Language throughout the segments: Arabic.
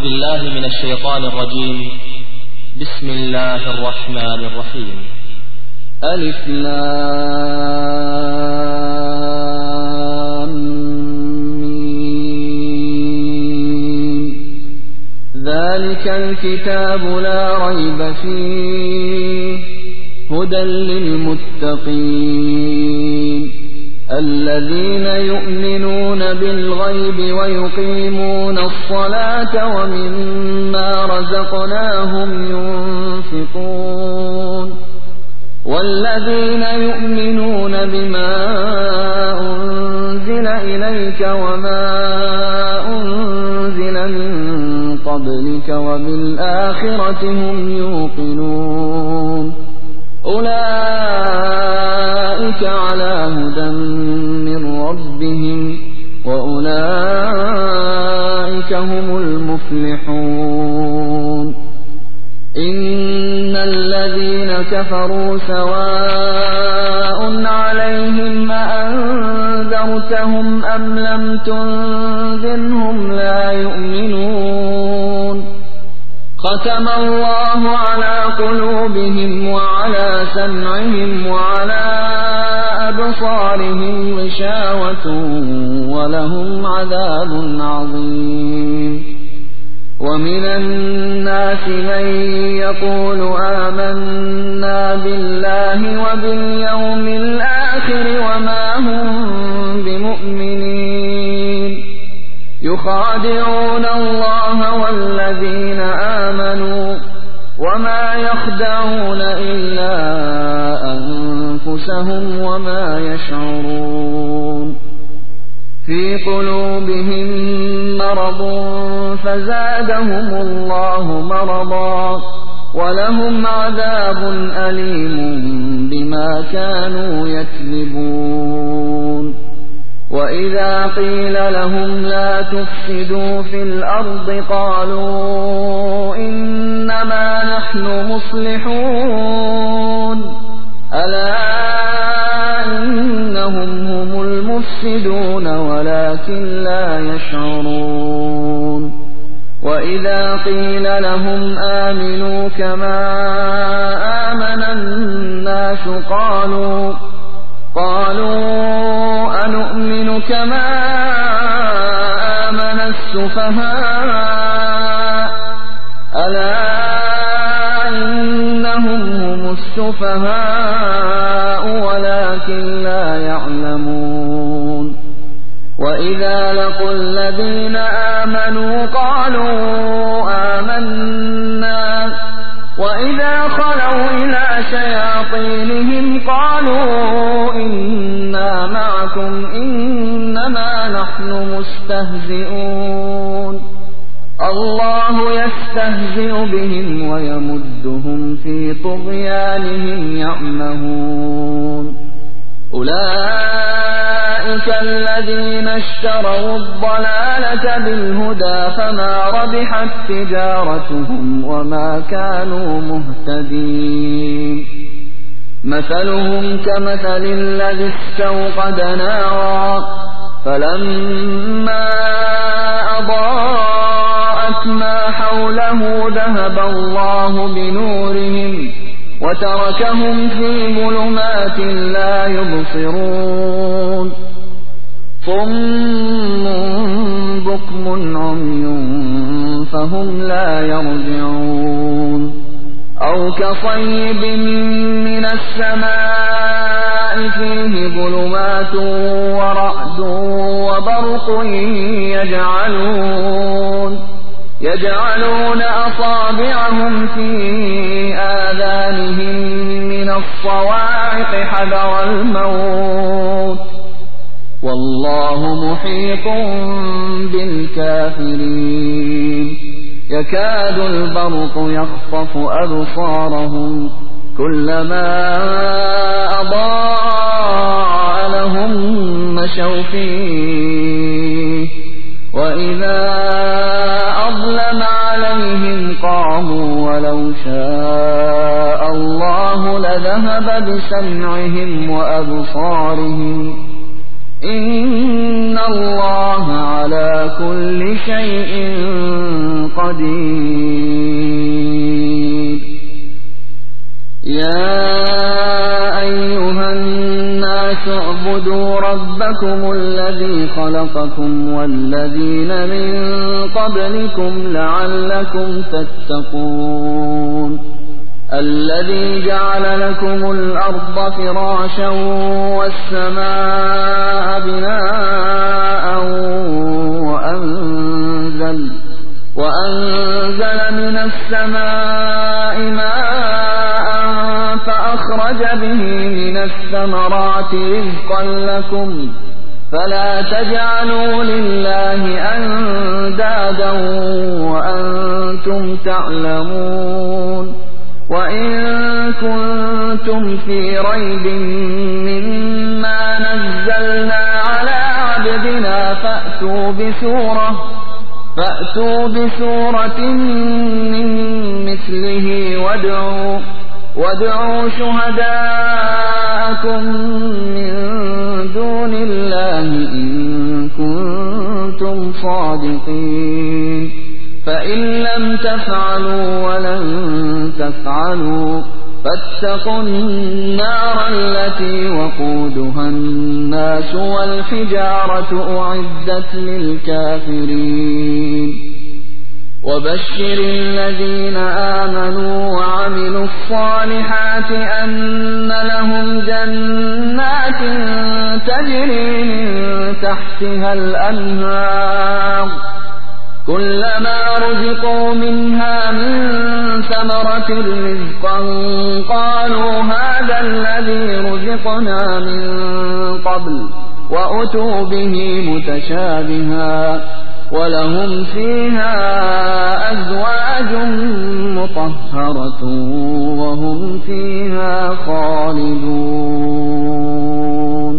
بالله من الشيطان الرجيم. بسم الله الرحمن الرحيم. ألف لام ميم. ذلك الكتاب لا ريب فيه هدى للمتقين الذين يؤمنون بالغيب ويقيمون الصلاة ومما رزقناهم ينفقون والذين يؤمنون بما أنزل إليك وما أنزل من قبلك وبالآخرة هم يوقنون أولئك على هدى من ربهم وأولئك هم المفلحون. إن الذين كفروا سواء عليهم أأنذرتهم أم لم تنذرهم لا يؤمنون. ختم الله على قلوبهم وعلى سمعهم وعلى أبصارهم غشاوة ولهم عذاب عظيم. ومن الناس من يقول آمنا بالله وباليوم الآخر وما هم بمؤمنين يخادعون الله والذين آمنوا وما يخدعون إلا أنفسهم وما يشعرون. في قلوبهم مرض فزادهم الله مرضا ولهم عذاب أليم بما كانوا يكذبون. وإذا قيل لهم لا تفسدوا في الأرض قالوا إنما نحن مصلحون ألا إنهم هم المفسدون ولكن لا يشعرون. وإذا قيل لهم آمنوا كما آمن الناس قالوا أنؤمن كما آمن السفهاء ألا إنهم هم السفهاء ولكن لا يعلمون. وإذا لقوا الذين آمنوا قالوا آمنا وإذا خلوا إلى شياطينهم قالوا إنا معكم إنما نحن مستهزئون. الله يستهزئ بهم ويمدهم في طغيانهم يعمهون. أولئك الذين اشتروا الضلالة بالهدى فما ربحت تجارتهم وما كانوا مهتدين. مثلهم كمثل الذي استوقد نارا فلما أضاءت ما حوله ذهب الله بنورهم وتركهم في ظلمات لا يبصرون. صم بكم عمي فهم لا يرجعون. أو كصيب من السماء فيه ظلمات ورعد وبرق يجعلون أصابعهم في آذانهم من الصواعق حذر الموت والله محيط بالكافرين. يكاد البرق يخطف أبصارهم كلما أضاء لهم مشوا فيه وإذا أظلم عليهم قاموا ولو شاء الله لذهب بسمعهم وأبصارهم إن الله على كل شيء قدير. يا أيها الناس اعبدوا ربكم الذي خلقكم والذين من قبلكم لعلكم تتقون. الذي جعل لكم الأرض فراشا والسماء بناء وأنزل من السماء ماء فأخرج به من الثمرات رزقا لكم فلا تجعلوا لله أندادا وأنتم تعلمون. وإن كنتم في ريب مما نزلنا على عبدنا فأتوا بسورة من مثله وادعوا شهداءكم من دون الله إن كنتم صادقين. فإن لم تفعلوا ولن تفعلوا فاتقوا النار التي وقودها الناس والحجارة أعدت للكافرين. وبشر الذين آمنوا وعملوا الصالحات أن لهم جنات تجري من تحتها الأنهار كلما رزقوا منها من ثمرة رزقا قالوا هذا الذي رزقنا من قبل وأتوا به متشابها ولهم فيها أزواج مطهرة وهم فيها خالدون.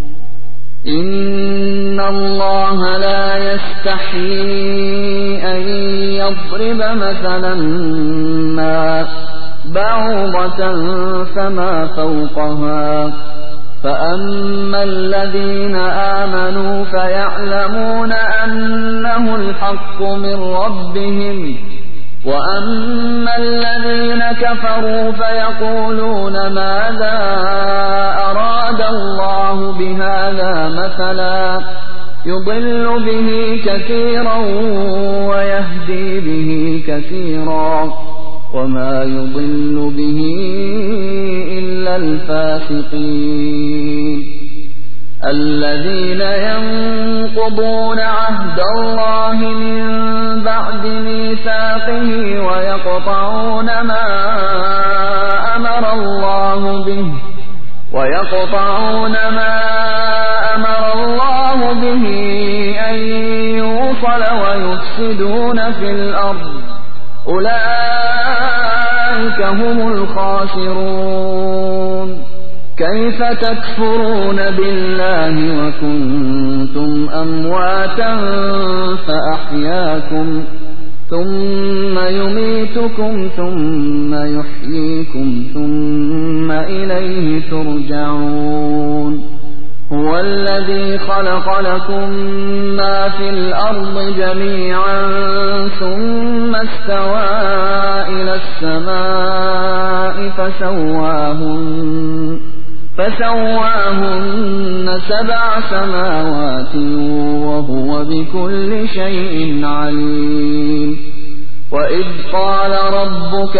إن الله لا يستحيي أن يضرب مثلا ما بعوضة فما فوقها فأما الذين آمنوا فيعلمون أنه الحق من ربهم وأما الذين كفروا فيقولون ماذا أراد الله بهذا مثلا يضل به كثيرا ويهدي به كثيرا وما يضل به إلا الفاسقين. الذين ينقضون عهد الله من بعد ميثاقه ويقطعون ما أمر الله به أن يوصل ويفسدون في الأرض أولئك هم الخاسرون. كيف تكفرون بالله وكنتم أمواتا فأحياكم ثم يميتكم ثم يحييكم ثم إليه ترجعون. هو الذي خلق لكم ما في الأرض جميعا ثم استوى إلى السماء فسواهن 7 سماوات وهو بكل شيء عليم. وإذ قال ربك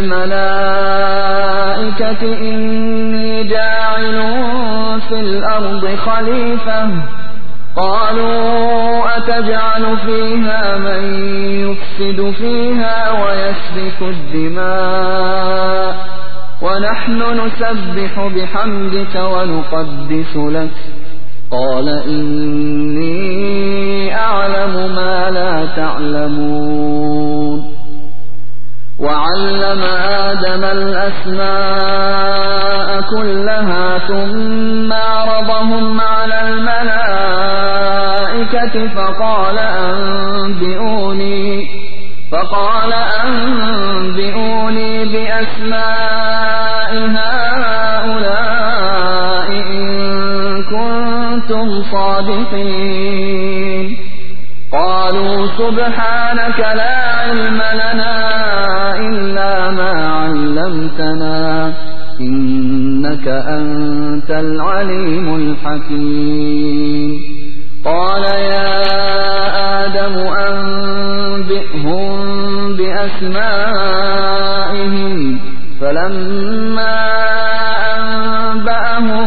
للملائكة إني جاعل في الأرض خليفة قالوا أتجعل فيها من يفسد فيها ويسفك الدماء ونحن نسبح بحمدك ونقدس لك قال إني أعلم ما لا تعلمون. وعلم آدم الأسماء كلها ثم عرضهم على الملائكة فقال أنبئوني بأسماء هؤلاء إن كنتم صادقين قالوا سبحانك لا علم لنا إلا ما علمتنا إنك أنت العليم الحكيم قال يا آدم أنبئهم بأسمائهم فلما أنبأهم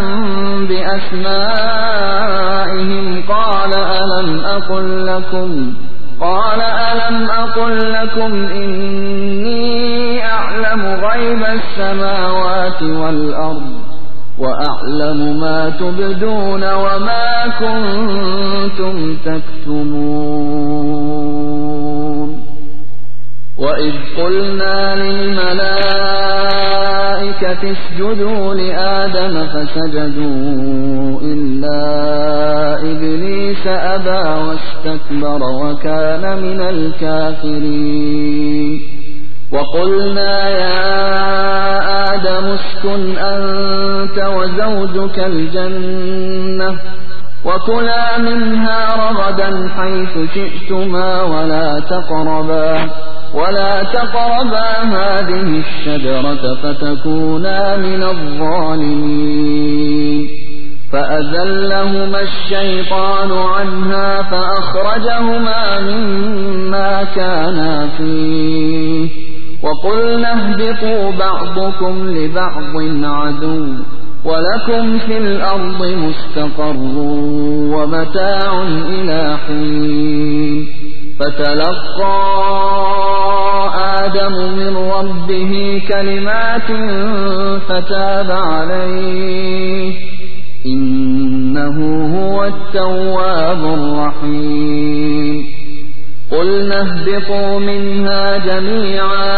بأسمائهم قال ألم أقل لكم إني أعلم غيب السماوات والأرض وأعلم ما تبدون وما كنتم تكتمون وإذ قلنا للملائكة اسجدوا لآدم فسجدوا إلا إبليس أبى واستكبر وكان من الكافرين وقلنا يا آدم اسكن أنت وزوجك الجنة وكلا منها رغدا حيث شئتما ولا تقربا هذه الشجرة فتكونا من الظالمين فأزلهما الشيطان عنها فأخرجهما مما كانا فيه وقلنا اهبطوا بعضكم لبعض عدو ولكم في الأرض مستقر ومتاع إلى حين فتلقى آدم من ربه كلمات فتاب عليه إنه هو التواب الرحيم قلنا اهبطوا منها جميعا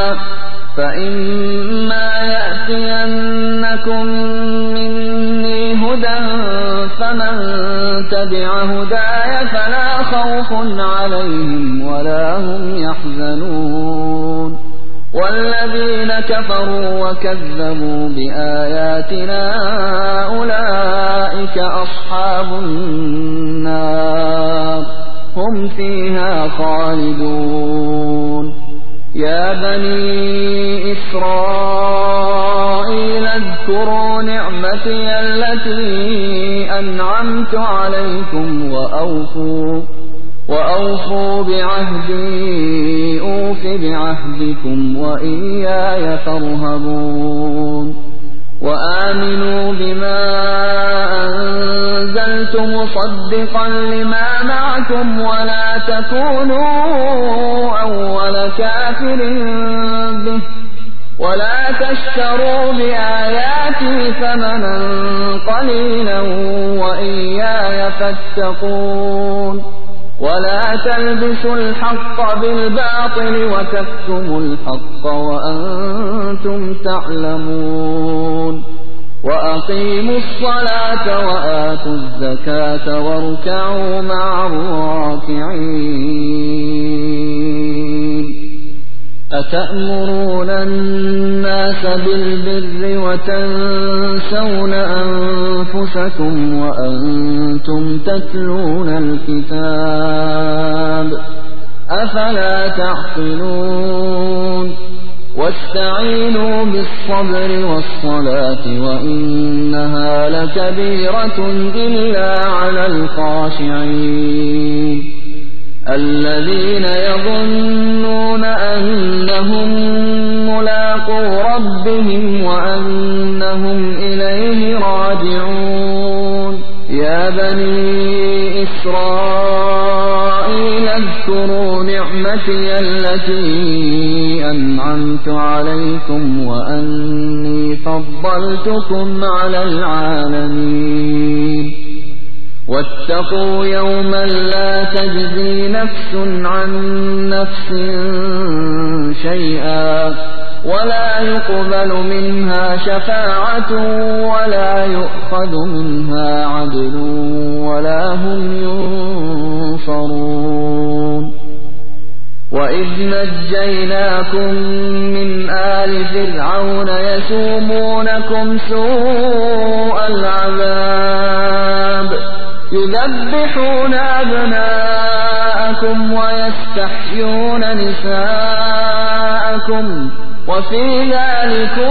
فإما يأتينكم مني هدى فمن تبع هداي فلا خوف عليهم ولا هم يحزنون والذين كفروا وكذبوا بآياتنا أولئك أصحاب النار هم فيها خالدون يا بني إسرائيل اذكروا نعمتي التي أنعمت عليكم وأوفوا بعهدي أوف بعهدكم وإياي فارهبون وآمنوا بما أنزلت مصدقا لما معكم ولا تكونوا أول كافر به ولا تشتروا بآياتي ثمنا قليلا وإياي فاتقون ولا تلبسوا الحق بالباطل وتكتموا الحق وأنتم تعلمون وأقيموا الصلاة وآتوا الزكاة واركعوا مع الراكعين أتأمرون الناس بالبر وتنسون أنفسكم وأنتم تتلون الكتاب أفلا تعقلون واستعينوا بالصبر والصلاة وإنها لكبيرة إلا على الخاشعين الذين يظنون أنهم ملاقو ربهم وأنهم إليه راجعون يا بني إسرائيل اذكروا نعمتي التي أنعمت عليكم وأني فضلتكم على العالمين واتقوا يوما لا تجزي نفس عن نفس شيئا ولا يقبل منها شفاعة ولا يؤخذ منها عدل ولا هم ينصرون وإذ نجيناكم من آل فرعون يسومونكم سوء العذاب يذبحون أبناءكم ويستحيون نساءكم وفي ذلكم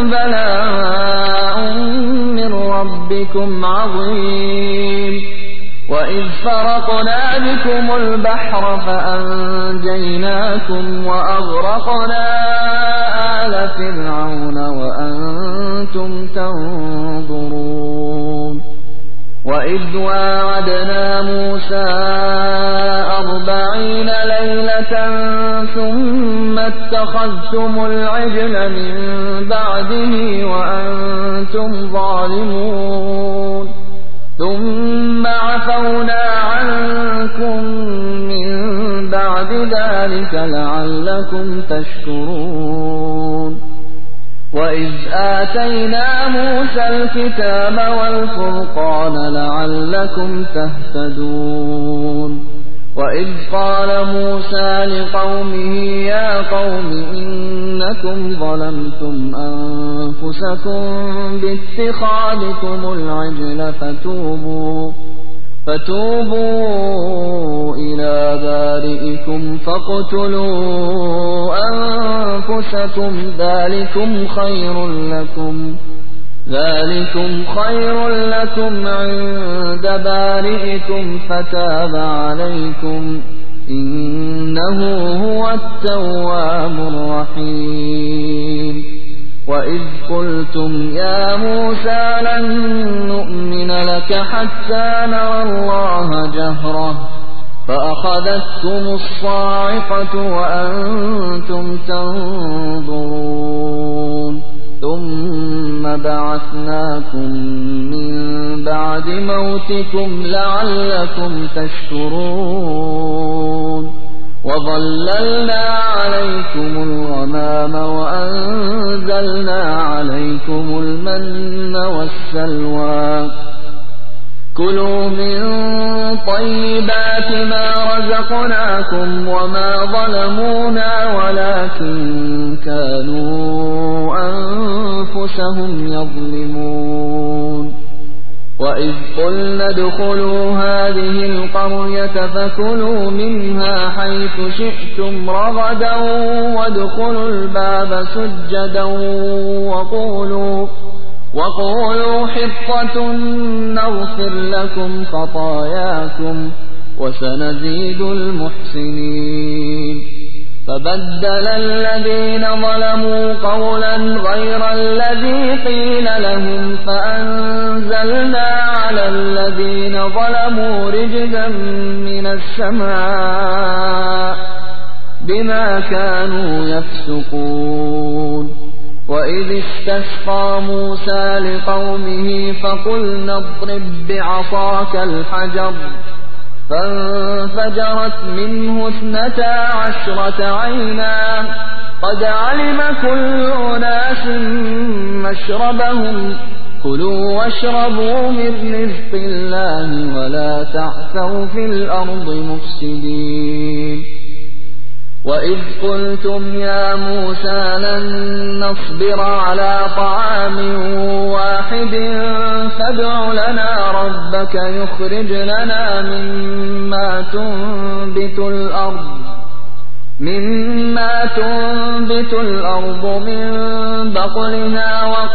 بلاء من ربكم عظيم وإذ فرقنا بكم البحر فأنجيناكم وأغرقنا آل فرعون وأنتم تنظرون وإذ واعدنا موسى 40 ليلة ثم اتخذتم العجل من بعده وأنتم ظالمون ثم عفونا عنكم من بعد ذلك لعلكم تشكرون وإذ آتينا موسى الكتاب والفرقان لعلكم تهتدون وإذ قال موسى لقومه يا قوم إنكم ظلمتم أنفسكم باتخاذكم العجل فتوبوا إلى بارئكم فاقتلوا أنفسكم ذلكم خير لكم عند بارئكم فتاب عليكم إنه هو التواب الرحيم وإذ قلتم يا موسى لن نؤمن لك حتى نرى الله جهرة فأخذتكم الصاعقة وأنتم تنظرون ثم بعثناكم من بعد موتكم لعلكم تشكرون وظللنا عليكم الغمام وأنزلنا عليكم المن والسلوى كلوا من طيبات ما رزقناكم وما ظلمونا ولكن كانوا أنفسهم يظلمون وإذ قلنا ادخلوا هذه القرية فكلوا منها حيث شئتم رغدا وادخلوا الباب سجدا وقولوا حطة نغفر لكم خطاياكم وسنزيد المحسنين فبدل الذين ظلموا قولا غير الذي قيل لهم فأنزلنا على الذين ظلموا رجزا من السماء بما كانوا يفسقون وإذ استسقى موسى لقومه فقلنا اضرب بعصاك الحجر فانفجرت منه 12 عينا قد علم كل أناس مشربهم كلوا واشربوا من رزق الله ولا تعثوا في الأرض مفسدين وإذ قلتم يا موسى لن نصبر على طعام واحد فادع لنا ربك يخرج لنا مما تنبت الأرض من بقلها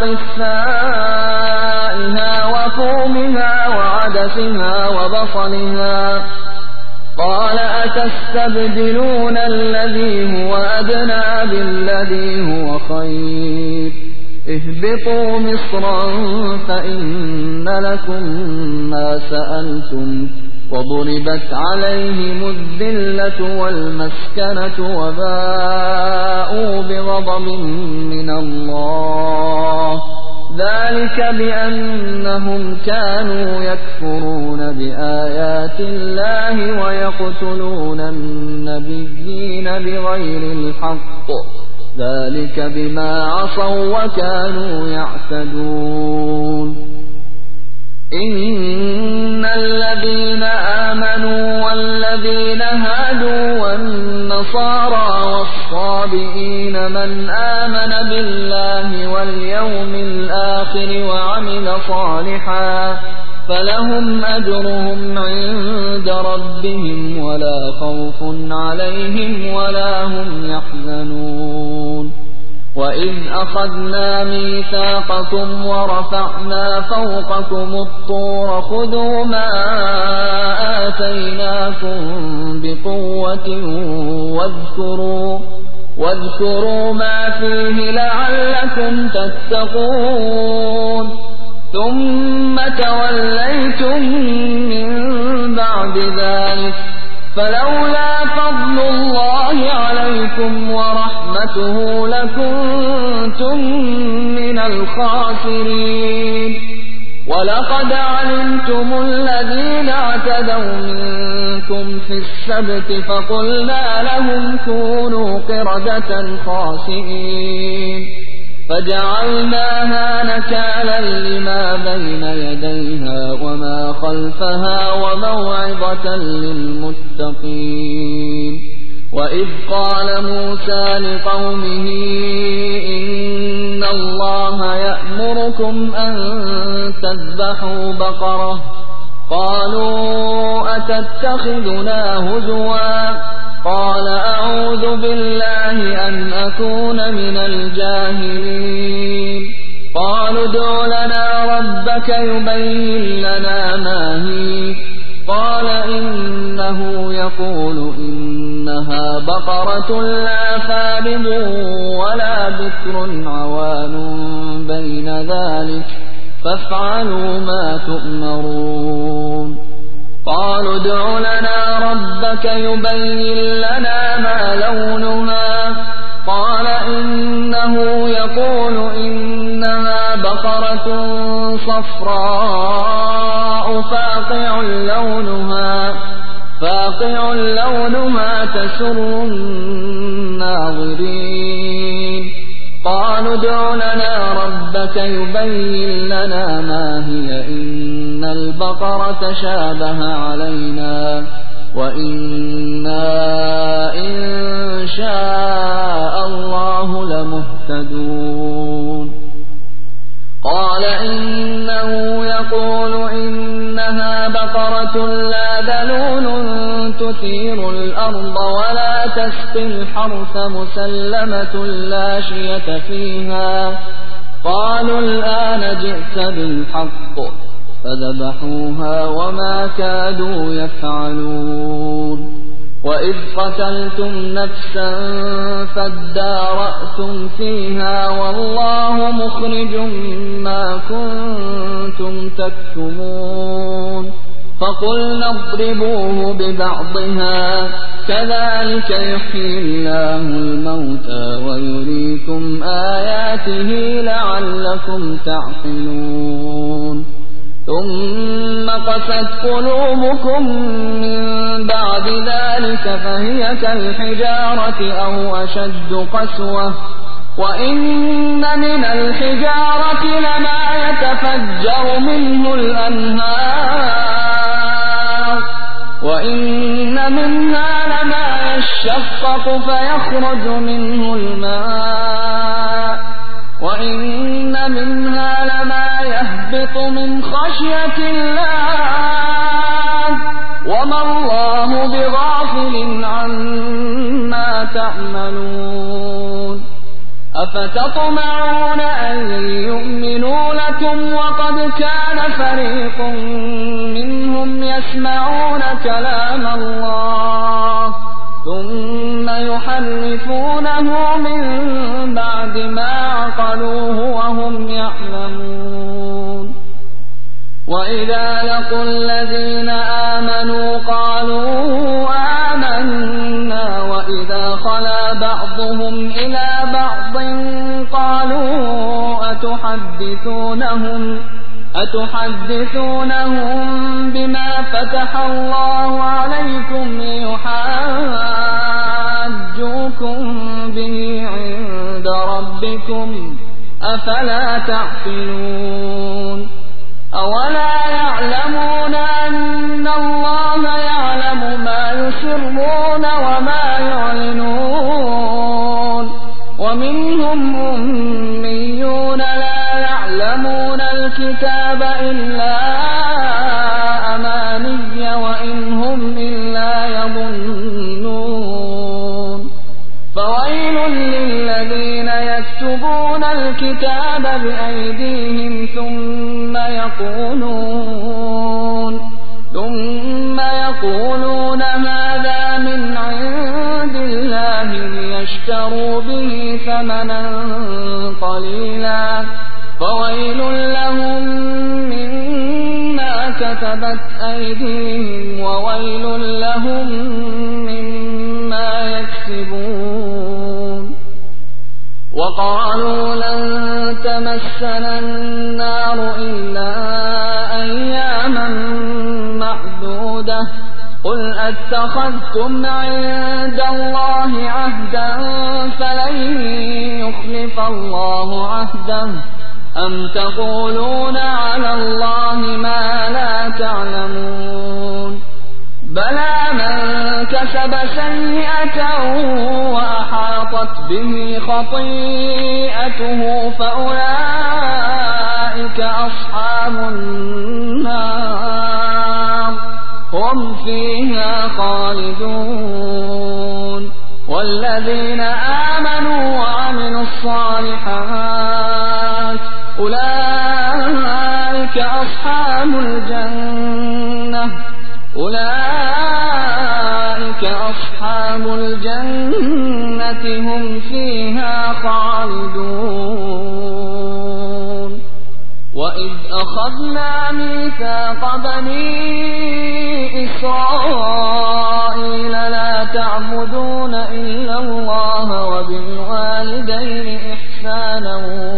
وقثائها وفومها وعدسها وبصلها قال أتستبدلون الذي هو أدنى بالذي هو خير اهبطوا مصرا فإن لكم ما سألتم وضربت عليهم الذلة والمسكنة وباءوا بغضب من الله ذلك بأنهم كانوا يكفرون بآيات الله ويقتلون النبيين بغير الحق ذلك بما عصوا وكانوا يعتدون إن الذين آمنوا والذين هادوا والنصارى والصابئين من آمن بالله واليوم الآخر وعمل صالحا فلهم أجرهم عند ربهم ولا خوف عليهم ولا هم يحزنون وإذ أخذنا ميثاقكم ورفعنا فوقكم الطور خذوا ما آتيناكم بقوة واذكروا ما فيه لعلكم تتقون ثم توليتم من بعد ذلك فلولا فضل الله عليكم ورحمته لكنتم من الخاسرين ولقد علمتم الذين اعتدوا منكم في السبت فقلنا لهم كونوا قردة خاسئين فجعلناها نكالا لما بين يديها وما خلفها وموعظة للمتقين وإذ قال موسى لقومه إن الله يأمركم أن تذبحوا بقرة قالوا أتتخذنا هزوا قال أعوذ بالله أن أكون من الجاهلين قالوا ادع لنا ربك يبين لنا ما هي قال إنه يقول إنها بقرة لا فارض ولا بكر عوان بين ذلك فافعلوا ما تؤمرون قالوا ادع لنا ربك يبين لنا ما لونها قال إنه يقول إنها بقرة صفراء فاقع لونها تسر الناظرين قالوا ادع لنا ربك يبين لنا ما هي إن البقرة شابه علينا وإنا إن شاء الله لمهتدون قال إنه يقول إنها بقرة لا ذلول تثير الأرض ولا تسقي الحرث مسلمة لا شية فيها قالوا الآن جئت بالحق فذبحوها وما كادوا يفعلون وإذ قتلتم نفسا فادارأتم فيها والله مخرج ما كنتم تكتمون فقلنا اضربوه ببعضها كذلك يحيي الله الموتى ويريكم آياته لعلكم تعقلون ثم قست قلوبكم من بعد ذلك فهي كالحجارة أو أشد قسوة وإن من الحجارة لما يتفجر منه الأنهار وإن منها لما يشقق فيخرج منه الماء وإن منها لما يهبط من خشية الله وما الله بغافل عما تعملون أفتطمعون أن يؤمنوا لكم وقد كان فريق منهم يسمعون كلام الله ثم يحرفونه من بعد ما عقلوه وهم يعلمون وإذا لقوا الذين آمنوا قالوا آمنا وإذا خلا بعضهم إلى بعض قالوا أتحدثونهم بما فتح الله عليكم ليحاجوكم به عند ربكم أفلا تعقلون أولا يعلمون أن الله يعلم ما يسرون وما يعلنون ومنهم أميون لا يعلمون الكتاب إلا أماني وإن هم إلا يظنون فويل للذين يكتبون الكتاب بأيديهم ثم يقولون هذا من عند الله ليشتروا به ثمنا قليلا فويل لهم مما كتبت أيديهم وويل لهم مما يكسبون وقالوا لن تمسنا النار إلا أياما معدودة قل أتخذتم عند الله عهدا فلن يخلف الله عهده أم تقولون على الله ما لا تعلمون بلى من كسب سيئة وأحاطت به خطيئته فأولئك أصحاب النار هم فيها خالدون والذين آمنوا وعملوا الصالحات أولئك أصحاب الجنة هم فيها خالدون وإذ أخذنا ميثاق بني إسرائيل لا تعبدون إلا الله وبالوالدين إحسانا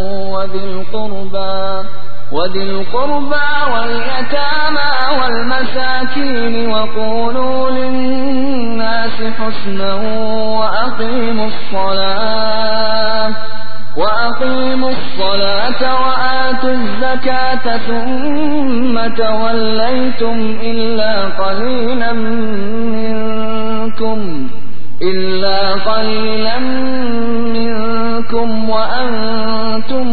وذي القربى واليتامى والمساكين وقولوا للناس حسنا وأقيموا الصلاة وآتوا الزكاة ثم توليتم إلا قليلا منكم وأنتم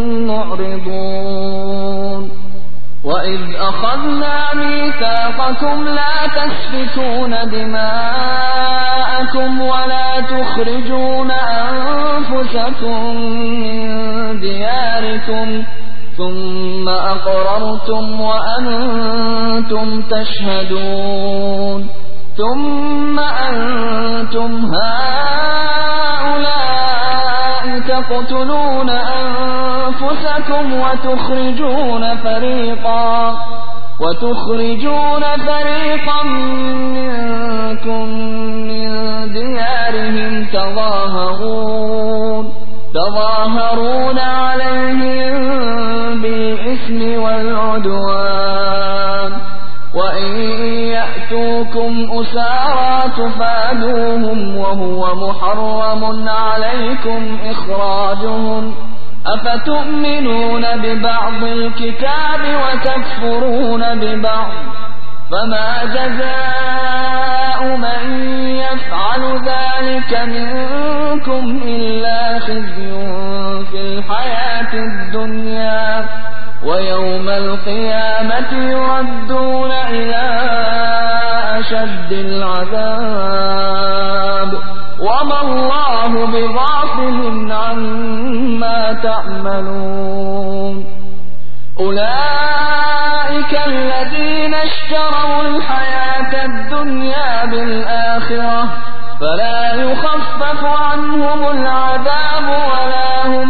معرضون وإذ أخذنا ميثاقكم لا تسفكون دماءكم ولا تخرجون أنفسكم من دياركم ثم أقررتم وأنتم تشهدون ثم أنتم هؤلاء تقتلون أنفسكم وتخرجون فريقا منكم من ديارهم تظاهرون عليهم بالإثم والعدوان وإن يأتوكم أسارى تفادوهم وهو محرم عليكم إخراجهم أفتؤمنون ببعض الكتاب وتكفرون ببعض فما جزاء من يفعل ذلك منكم إلا خزي في الحياة الدنيا ويوم القيامة يردون إلى أشد العذاب وما الله بغافل عما تعملون أولئك الذين اشتروا الحياة الدنيا بالآخرة فلا يخفف عنهم العذاب ولا هم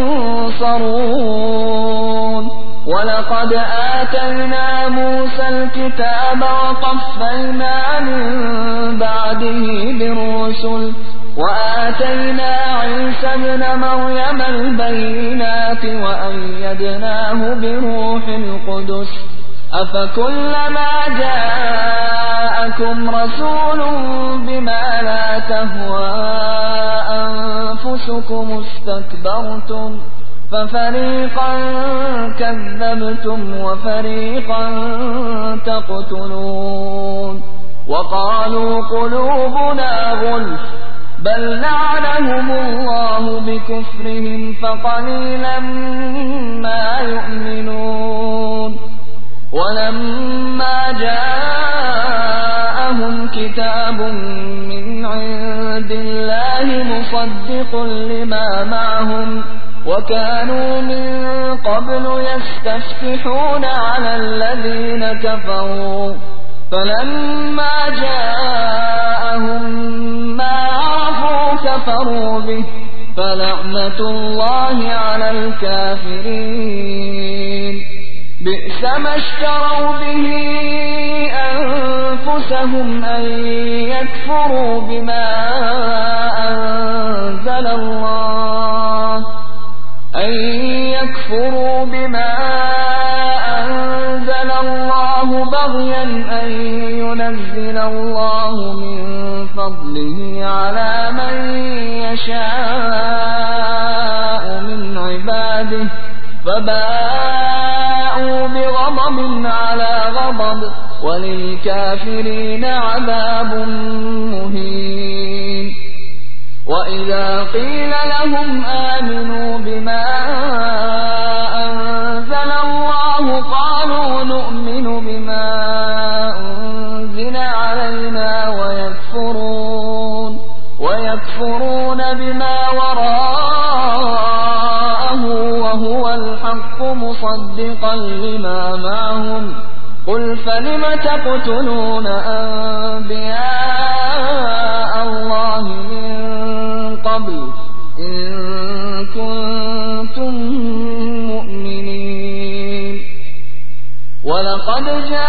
ينصرون ولقد آتينا موسى الكتاب وقفينا من بعده بالرسل وآتينا عيسى ابن مريم البينات وأيدناه بروح القدس أفكلما جاءكم رسول بما لا تهوى أنفسكم استكبرتم ففريقا كذبتم وفريقا تقتلون وقالوا قلوبنا غلف بل لعنهم الله بكفرهم فقليلا ما يؤمنون ولما جاءهم كتاب من عند الله مصدق لما معهم وكانوا من قبل يستفتحون على الذين كفروا فلما جاءهم ما عرفوا كفروا به فلعنة الله على الكافرين بئس ما اشتروا به أنفسهم أن يكفروا بما أنزل الله بغيا أن ينزل الله من فضله على من يشاء من عباده فباءوا بغضب على غضب وللكافرين عذاب مهين وإذا قيل لهم آمنوا بما أنزل الله قالوا نؤمن بما أنزل علينا ويكفرون بما وراءه وهو الحق مصدقا لما معهم قل فلم تقتلون أنبياء الله من قبل إن كنتم مؤمنين ولقد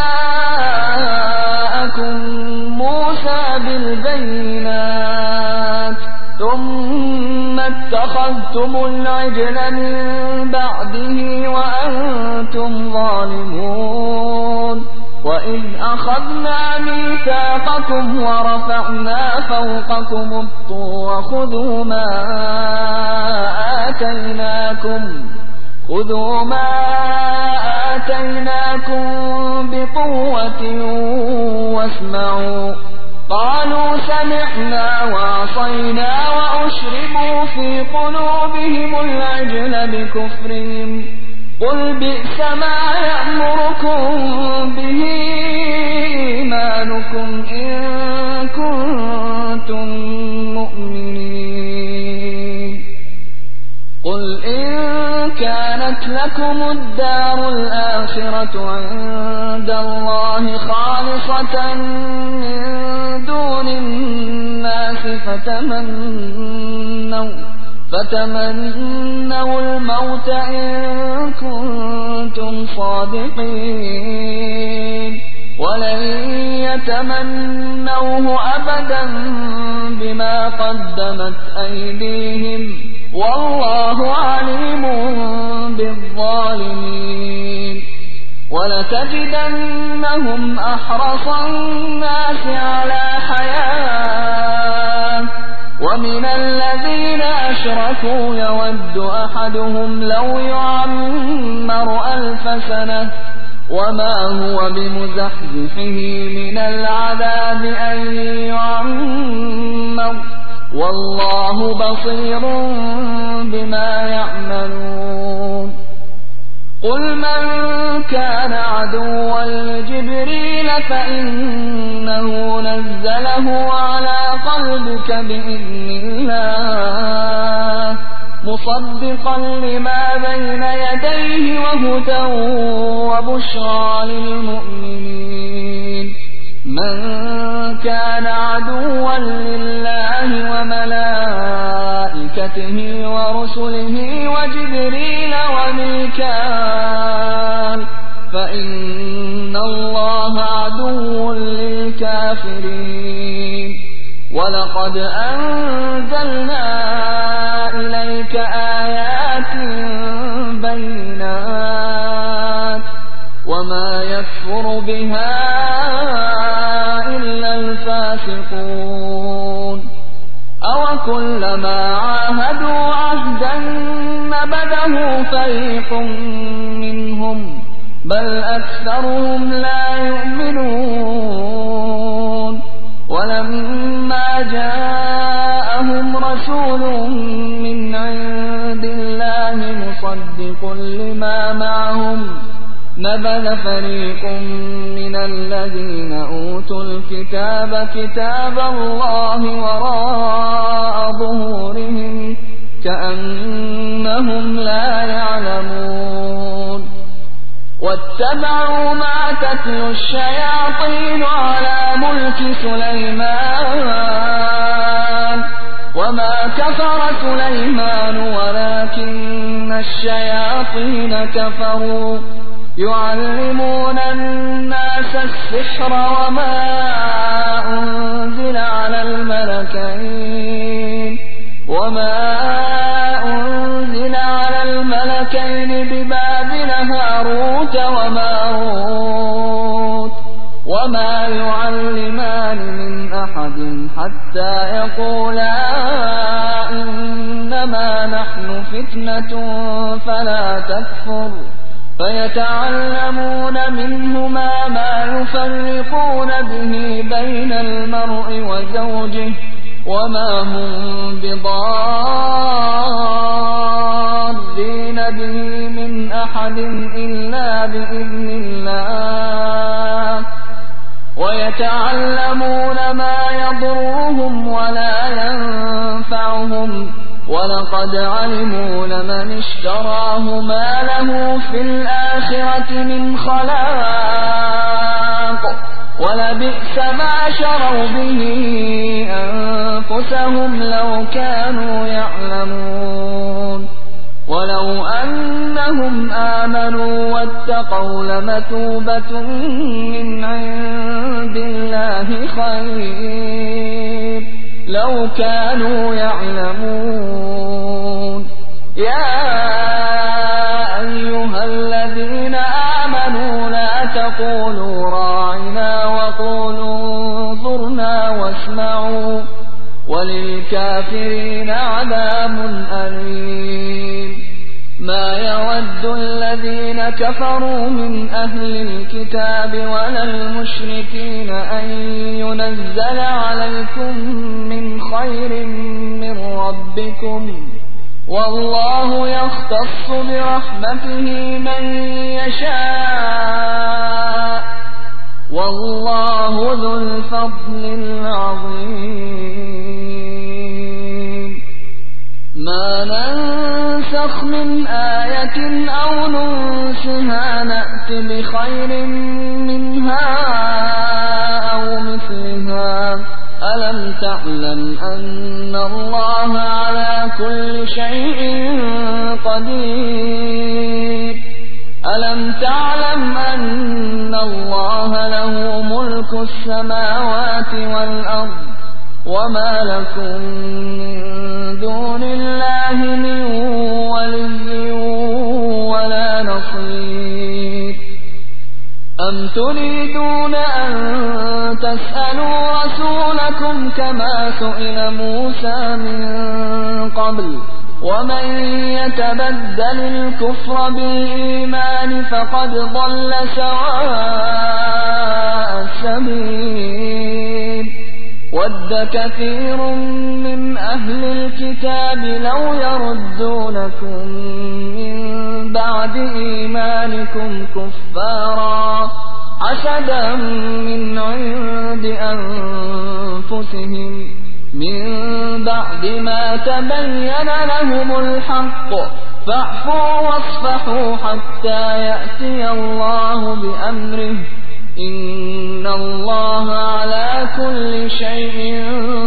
جاءكم موسى بالبينات ثم اتخذتم العجل من بعده وأنتم ظالمون وإذ أخذنا ميثاقكم ورفعنا فوقكم الطور خذوا ما آتيناكم بقوة واسمعوا قالوا سمعنا وعصينا وأشربوا في قلوبهم العجل بكفرهم قل بئس ما يأمركم به إيمانكم إن كنتم مؤمنين قل إن كانت لكم الدار الآخرة عند الله خالصة من دون الناس فتمنوا الموت إن كنتم صادقين ولن يتمنوه أبدا بما قدمت أيديهم والله عليم بالظالمين ولتجدنهم أحرص الناس على حياة ومن الذين أشركوا يود أحدهم لو يعمر 1000 سنة وما هو بمزحزحه من العذاب أن يعمر والله بصير بما يعملون قل من كان عدوا لجبريل فإنه نزله على قلبك بإذن الله مصدقا لما بين يديه وهدى وبشرى للمؤمنين من كان عدوا لله وملائكته ورسله وجبريل وميكال فإن الله عدو للكافرين ولقد أنزلنا إليك آيات بينات وما يكفر بها إلا الفاسقون أوكلما عاهدوا عهدا نبذه فريق منهم بل أكثرهم لا يؤمنون ولما جاءهم رسول من عند الله مصدق لما معهم نبذ فريق من الذين أوتوا الكتاب كتاب الله وراء ظهورهم كأنهم لا يعلمون واتبعوا ما تتلو الشياطين على ملك سليمان وما كفر سليمان ولكن الشياطين كفروا يعلمون الناس السحر وما أنزل على الملكين ببابل هاروت وماروت وما يعلمان من أحد حتى يقولا إنما نحن فتنة فلا تكفر فيتعلمون منهما ما يفرقون به بين المرء وزوجه وما هم بضارين به من أحد إلا بإذن الله ويتعلمون ما يضرهم ولا ينفعهم ولقد علموا لمن اشتراه ما له في الآخرة من خلاق ولبئس ما شروا به أنفسهم لو كانوا يعلمون ولو أنهم آمنوا واتقوا لمثوبة من عند الله خير لو كانوا يعلمون يا أيها الذين آمنوا لا تقولوا راعنا وقولوا انظرنا واسمعوا وللكافرين عذاب أليم ما يود الذين كفروا من أهل الكتاب ولا المشركين أن ينزل عليكم من خير من ربكم والله يختص برحمته من يشاء والله ذو الفضل العظيم ما ننسخ من آية أو ننسها نأت بخير منها أو مثلها ألم تعلم أن الله على كل شيء قدير ألم تعلم أن الله له ملك السماوات والأرض وما لكم من دون الله من ولي ولا نصير أم تريدون أن تسألوا رسولكم كما سئل موسى من قبل ومن يتبدل الكفر بالإيمان فقد ضل سواء السبيل ود كثير من أهل الكتاب لو يردونكم من بعد إيمانكم كفارا حسدا من عند أنفسهم من بعد ما تبين لهم الحق فاعفوا واصفحوا حتى يأتي الله بأمره إن الله على كل شيء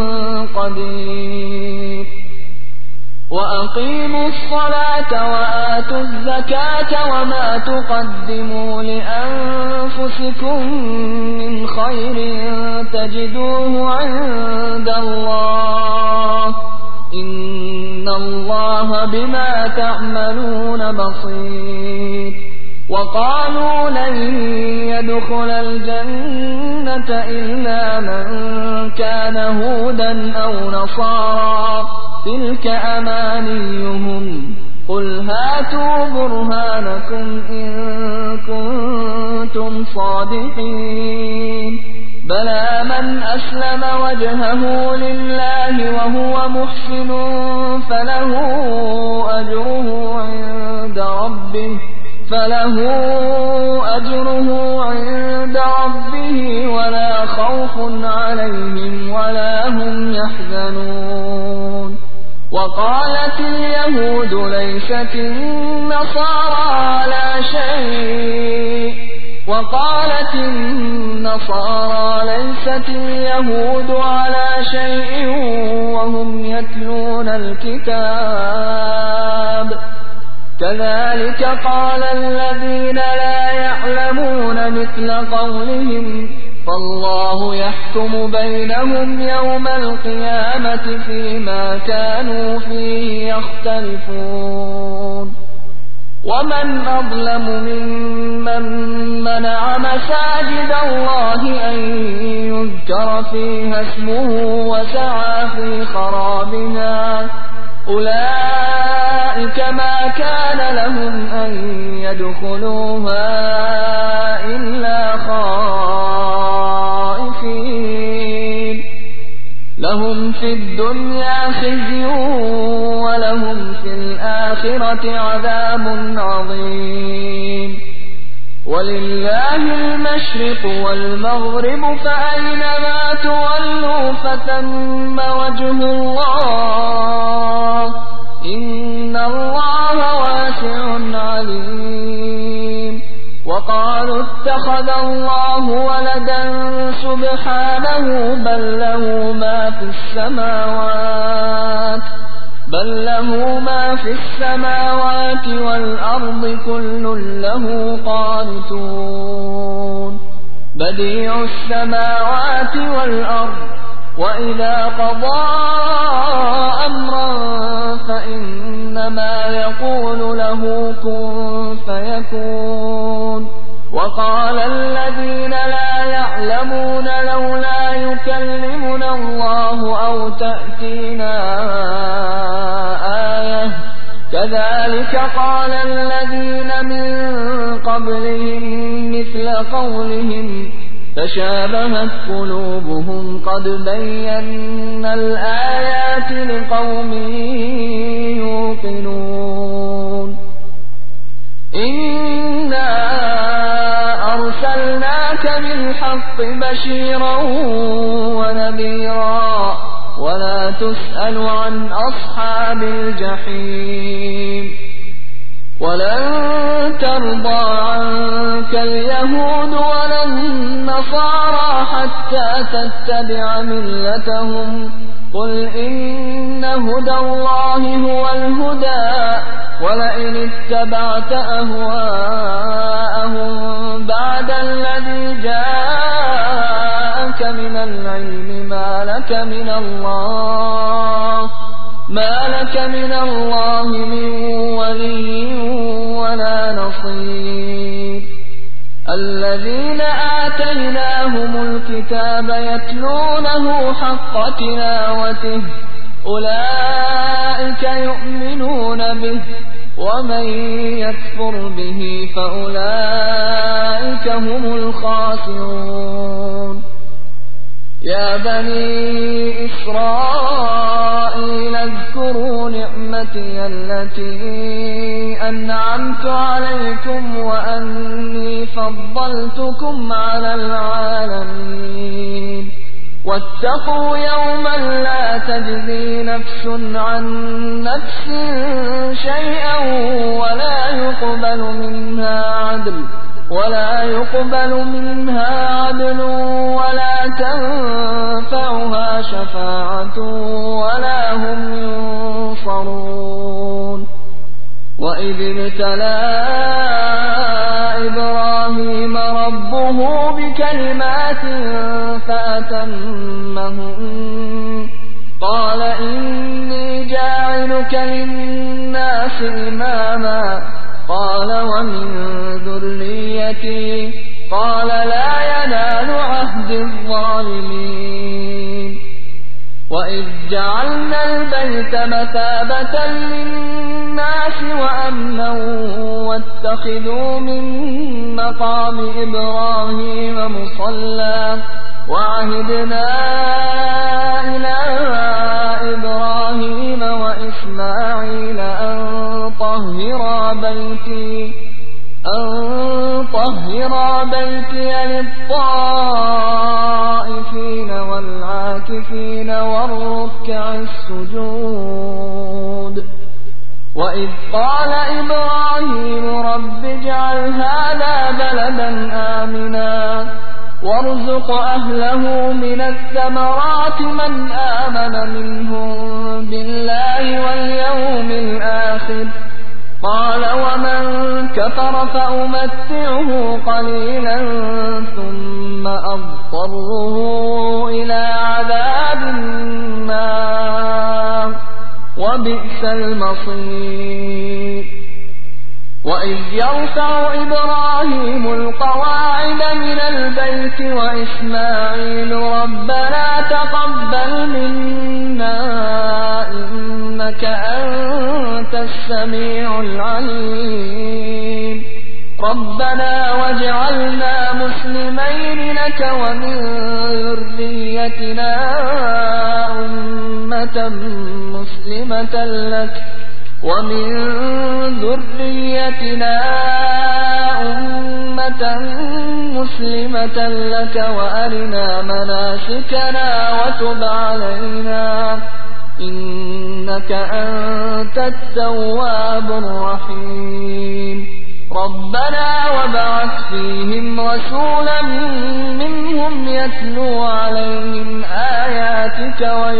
قدير وأقيموا الصلاة وآتوا الزكاة وما تقدموا لأنفسكم من خير تجدوه عند الله إن الله بما تعملون بصير وقالوا لن يدخل الجنة إلا من كان هودا أو نصارى تلك أمانيهم قل هاتوا برهانكم إن كنتم صادقين بلى من أسلم وجهه لله وهو محسن فله أجره عند ربه ولا خوف عليهم ولا هم يحزنون وقالت اليهود ليست النصارى على شيء وقالت النصارى ليست اليهود على شيء وهم يتلون الكتاب كذلك قال الذين لا يعلمون مثل قولهم فالله يحكم بينهم يوم القيامة فيما كانوا فيه يختلفون ومن أظلم ممن منع مساجد الله أن يذكر فيها اسمه وسعى في خرابها أولئك ما كان لهم أن يدخلوها إلا خائفين لهم في الدنيا خزي ولهم في الآخرة عذاب عظيم ولله المشرق والمغرب فأينما تولوا فثم وجه الله إن الله واسع عليم وقالوا اتخذ الله ولدا سبحانه بل له ما في السماوات والأرض كل له قانتون بديع السماوات والأرض وإذا قضى أمرا فإنما يقول له كن فيكون وقال الذين لا يعلمون لولا يكلمنا الله أو تأتينا آية كذلك قال الذين من قبلهم مثل قولهم تشابهت قلوبهم قد بينا الآيات لقوم يوقنون إنا أرسلناك بالحق بشيرا ونذيرا ولا تسأل عن أصحاب الجحيم ولن ترضى عنك اليهود ولا النصارى حتى تتبع ملتهم قل إن هدى الله هو الهدى ولئن اتبعت أهواءهم بعد الذي جاءك من العلم ما لك من الله من ولي ولا نصير الذين آتيناهم الكتاب يتلونه حق تلاوته أولئك يؤمنون به ومن يكفر به فأولئك هم الخاسرون يا بني إسرائيل اذكروا نعمتي التي أنعمت عليكم وأني فضلتكم على العالمين واتقوا يوما لا تجزي نفس عن نفس شيئا ولا يقبل منها عدل ولا تنفعها شفاعة ولا هم ينصرون وإذ ابتلى إبراهيم ربه بكلمات فأتمهن قال إني جاعلك للناس إماما قال ومن ذريتي قال لا ينال عهد الظالمين وإذ جعلنا البيت مثابة للناس الناس وأمنا واتخذوا من مقام إبراهيم مصلى وعهدنا إلى إبراهيم وإسماعيل أن طهرا بيتي للطائفين والعاكفين والركع السجود وإذ قال إبراهيم رب اجعل هذا بلدا آمنا وارزق أهله من الثمرات من آمن منهم بالله واليوم الآخر قال ومن كفر فأمتعه قليلا ثم أضطره إلى عذاب النار وبئس المصير وإذ يرفع إبراهيم القواعد من البيت وإسماعيل ربنا تقبل منا إنك أنت السميع العليم ربنا واجعلنا مسلمين لك ومن ذريتنا أمة مسلمة لك ومن ذريتنا أمة مسلمة لك وأرنا مناسكنا وتب علينا إنك أنت التواب الرحيم ربنا وابعث فيهم رسولا منهم يتلو عليهم آياتك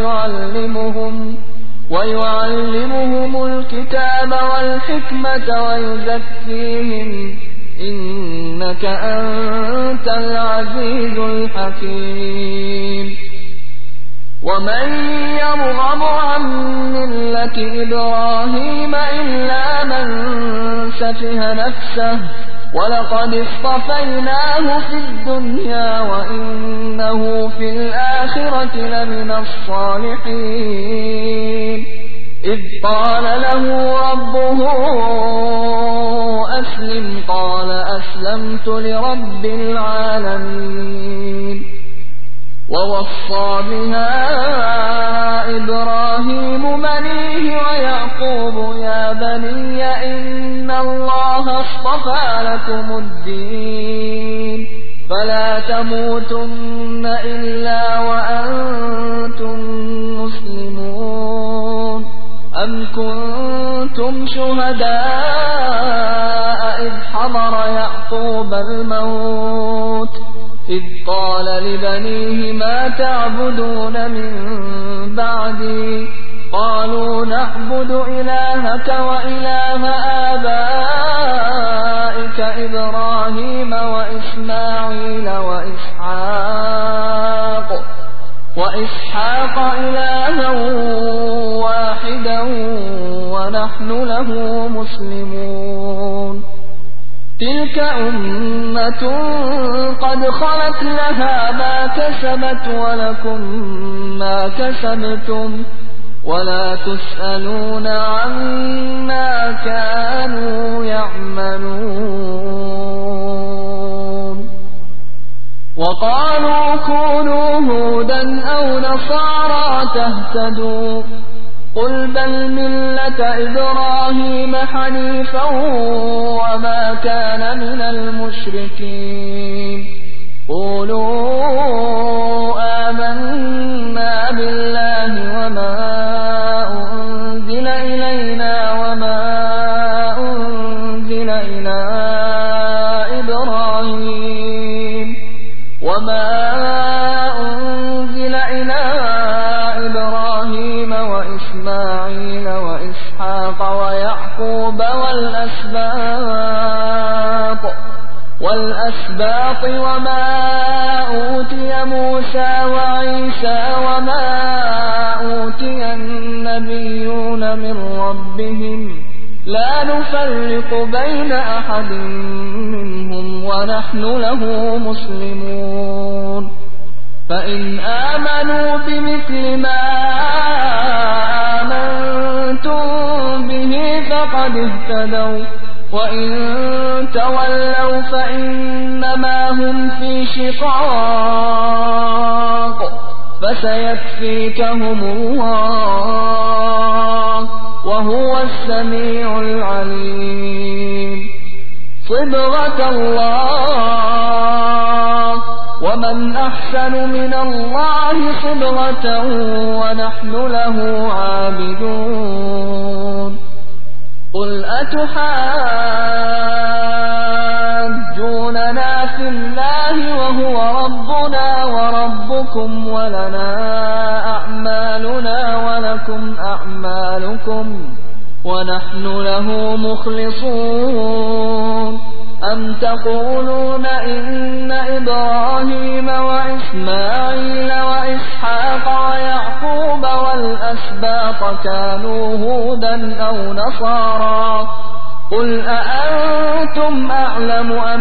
ويعلمهم الكتاب والحكمة ويزكيهم إنك أنت العزيز الحكيم ومن يرغب عن ملة إبراهيم إلا من سفه نفسه ولقد اصطفيناه في الدنيا وإنه في الآخرة لمن الصالحين إذ قال له ربه أسلم قال أسلمت لرب العالمين ووصى بها إبراهيم بنيه ويعقوب يا بني إن الله اصطفى لكم الدين فلا تموتن إلا وأنتم مسلمون أم كنتم شهداء إذ حضر يعقوب الموت إذ قال لبنيه ما تعبدون من بعدي قالوا نعبد إلهك وإله آبائك إبراهيم وإسماعيل وإسحاق إلها واحدا ونحن له مسلمون تلك أمة قد خلت لها ما كسبت ولكم ما كسبتم ولا تسألون عما كانوا يعملون وقالوا كونوا هودا أو نصارى تهتدوا قل بل ملة إبراهيم حنيفا وما كان من المشركين قولوا آمنا بالله وما أنزل إلينا وما أنزل إلى إبراهيم وإسماعيل وإسحاق ويعقوب والأسباط وما أوتي موسى وعيسى وما أوتي النبيون من ربهم لا نفرق بين أحد منهم ونحن له مسلمون فإن آمنوا بمثل ما آمنتم به فقد اهتدوا وإن تولوا فإنما هم في شقاق فسيكفيكهم الله وهو السميع العليم صبغة الله ومن أحسن من الله صبغة ونحن له عابدون قل أتحاجوننا في الله وهو ربنا وربكم ولنا أعمالنا ولكم أعمالكم ونحن له مخلصون أم تقولون إن إبراهيم وإسماعيل وإسحاق ويعقوب والأسباط كانوا هودا أو نصارى قل أأنتم أعلم أم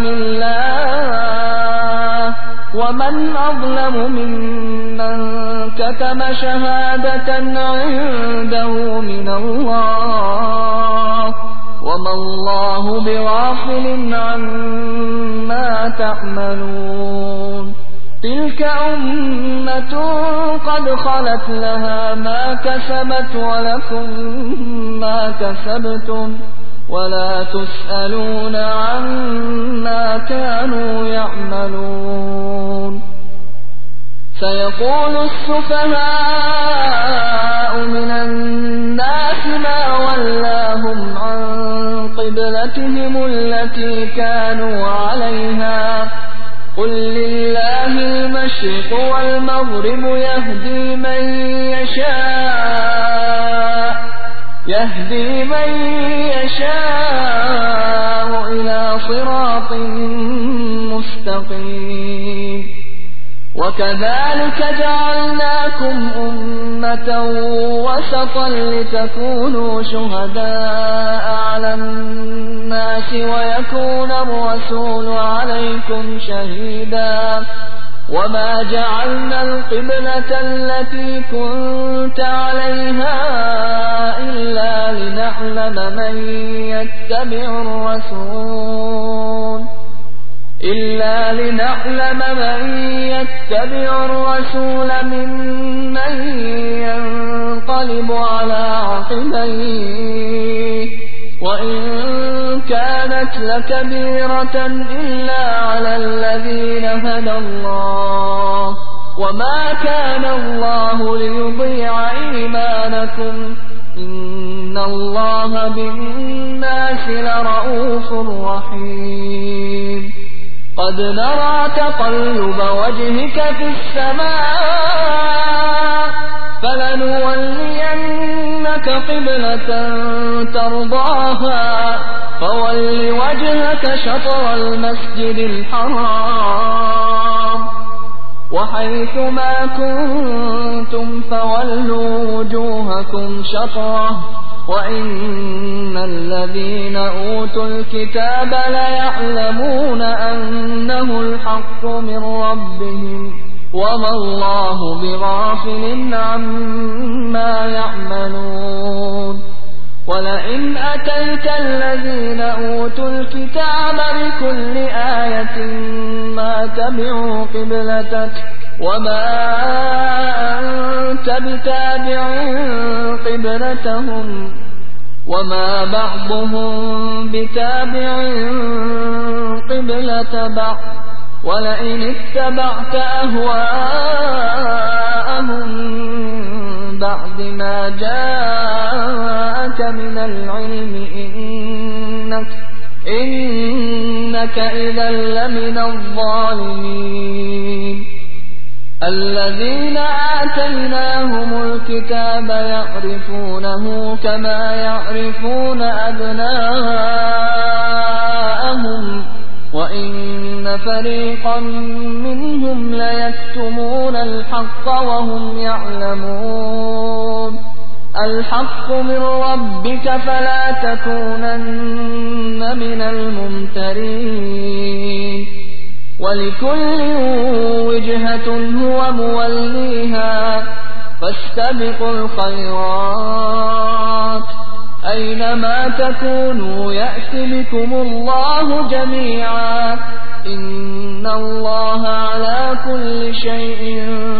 الله ومن أظلم ممن كتم شهادة عنده من الله وما الله بغافل عما تعملون تلك أمة قد خلت لها ما كسبت ولكم ما كسبتم ولا تسألون عما كانوا يعملون سيقول السفهاء من الناس ما ولاهم عن قبلتهم التي كانوا عليها قل لله المشرق والمغرب يهدي من يشاء إلى صراط مستقيم وكذلك جعلناكم أمة وسطا لتكونوا شهداء على الناس ويكون الرسول عليكم شهيدا وما جعلنا القبلة التي كنت عليها إلا لنعلم من يتبع الرسول ممن ينقلب على عقبيه وإن كانت لكبيرة إلا على الذين هدى الله وما كان الله ليضيع إيمانكم إن الله بالناس لرءوف رحيم قد نرى تقلب وجهك في السماء فلنولينك قبلة ترضاها فول وجهك شطر المسجد الحرام وحيث ما كنتم فولوا وجوهكم شطره وإن الذين أوتوا الكتاب ليعلمون أنه الحق من ربهم وما الله بغافل عما يعملون ولئن أتيت الذين أوتوا الكتاب بكل آية ما تبعوا قبلتك وما أنت بتابع قبلتهم وما بعضهم بتابع قبلة بعض ولئن اتبعت أهواءهم بعد ما جاءك من العلم إنك إذا لمن الظالمين الذين آتيناهم الكتاب يعرفونه كما يعرفون أبناءهم وإن فريقا منهم ليكتمون الحق وهم يعلمون الحق من ربك فلا تكونن من الممترين ولكل وجهة هو موليها فاستبقوا الخيرات أينما تكونوا يأت بكم الله جميعا إن الله على كل شيء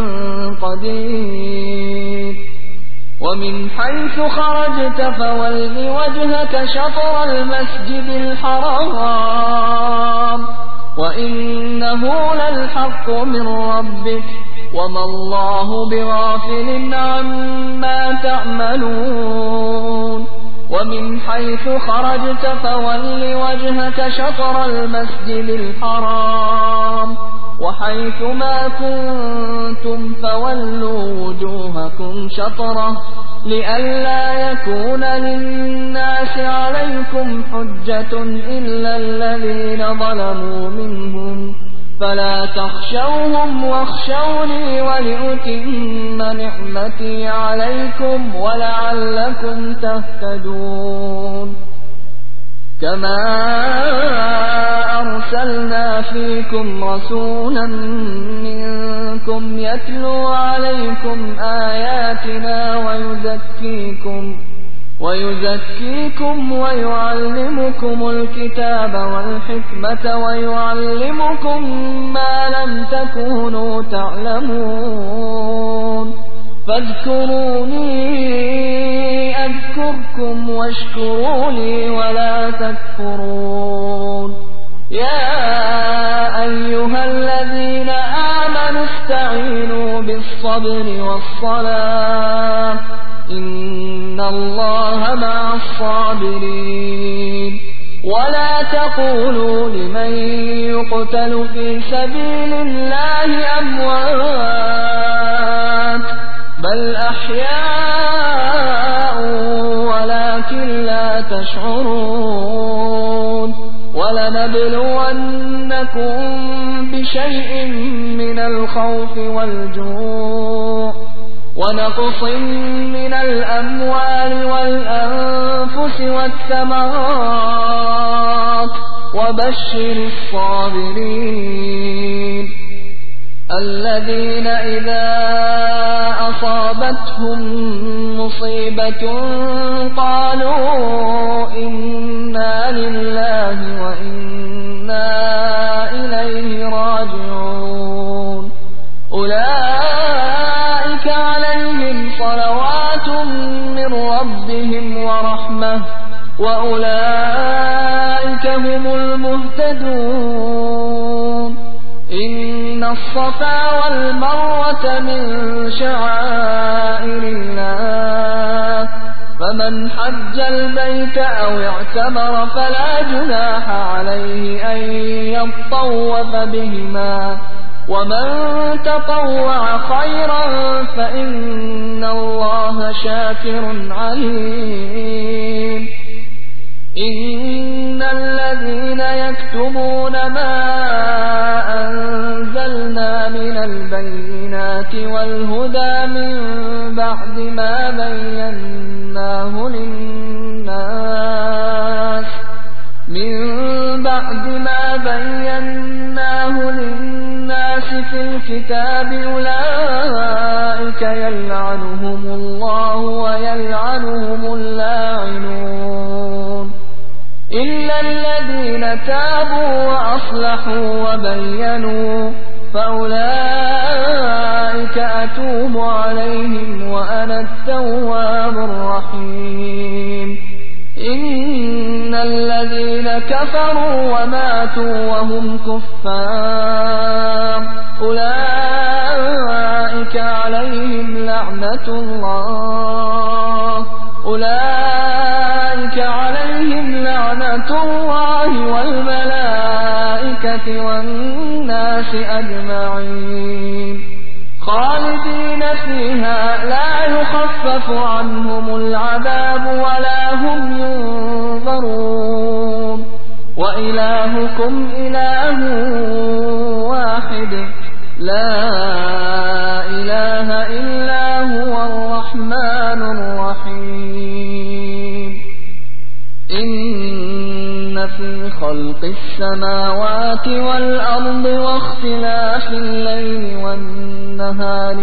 قدير ومن حيث خرجت فول وجهك شطر المسجد الحرام وإنه للحق من ربك وما الله بغافل عما تعملون ومن حيث خرجت فول وجهك شطر المسجد الحرام وحيث ما كنتم فولوا وجوهكم شطره لئلا يكون للناس عليكم حجة إلا الذين ظلموا منهم فلا تخشوهم واخشوني ولأتم نعمتي عليكم ولعلكم تهتدون كما أرسلنا فيكم رسولا منكم يتلو عليكم آياتنا ويزكيكم ويعلمكم الكتاب والحكمة ويعلمكم ما لم تكونوا تعلمون فاذكروني أذكركم واشكروا لي ولا تكفرون يا أيها الذين آمنوا استعينوا بالصبر والصلاة إن الله مع الصابرين ولا تقولوا لمن يقتل في سبيل الله أموات بل أحياء ولكن لا تشعرون ولنبلونكم بشيء من الخوف والجوع ونقص من الأموال والأنفس والثمرات وبشر الصابرين الذين إذا أصابتهم مصيبة قالوا إنا لله وإنا إليه راجعون أولئك عليهم صلوات من ربهم ورحمة وأولئك هم المهتدون إن الصفا والمروة من شعائر الله فمن حج البيت أو اعتمر فلا جناح عليه أن يطوف بهما ومن تطوع خيرا فإن الله شاكر عليم إن الذين يكتمون ما أنزلنا من البينات والهدى من بعد ما بيناه للناس في الكتاب أولئك يلعنهم الله ويلعنهم اللاعنون إلا الذين تابوا وأصلحوا وبينوا فأولئك أتوب عليهم وأنا التواب الرحيم إن الذين كفروا وماتوا وهم كفار أولئك عليهم لعنة الله والملائكة والناس أجمعين خالدين فيها لا يخفف عنهم العذاب ولا هم ينظرون وإلهكم إله واحد لا إله إلا هو الرحمن الرحيم إن إن في خلق السماوات والأرض واختلاف الليل والنهار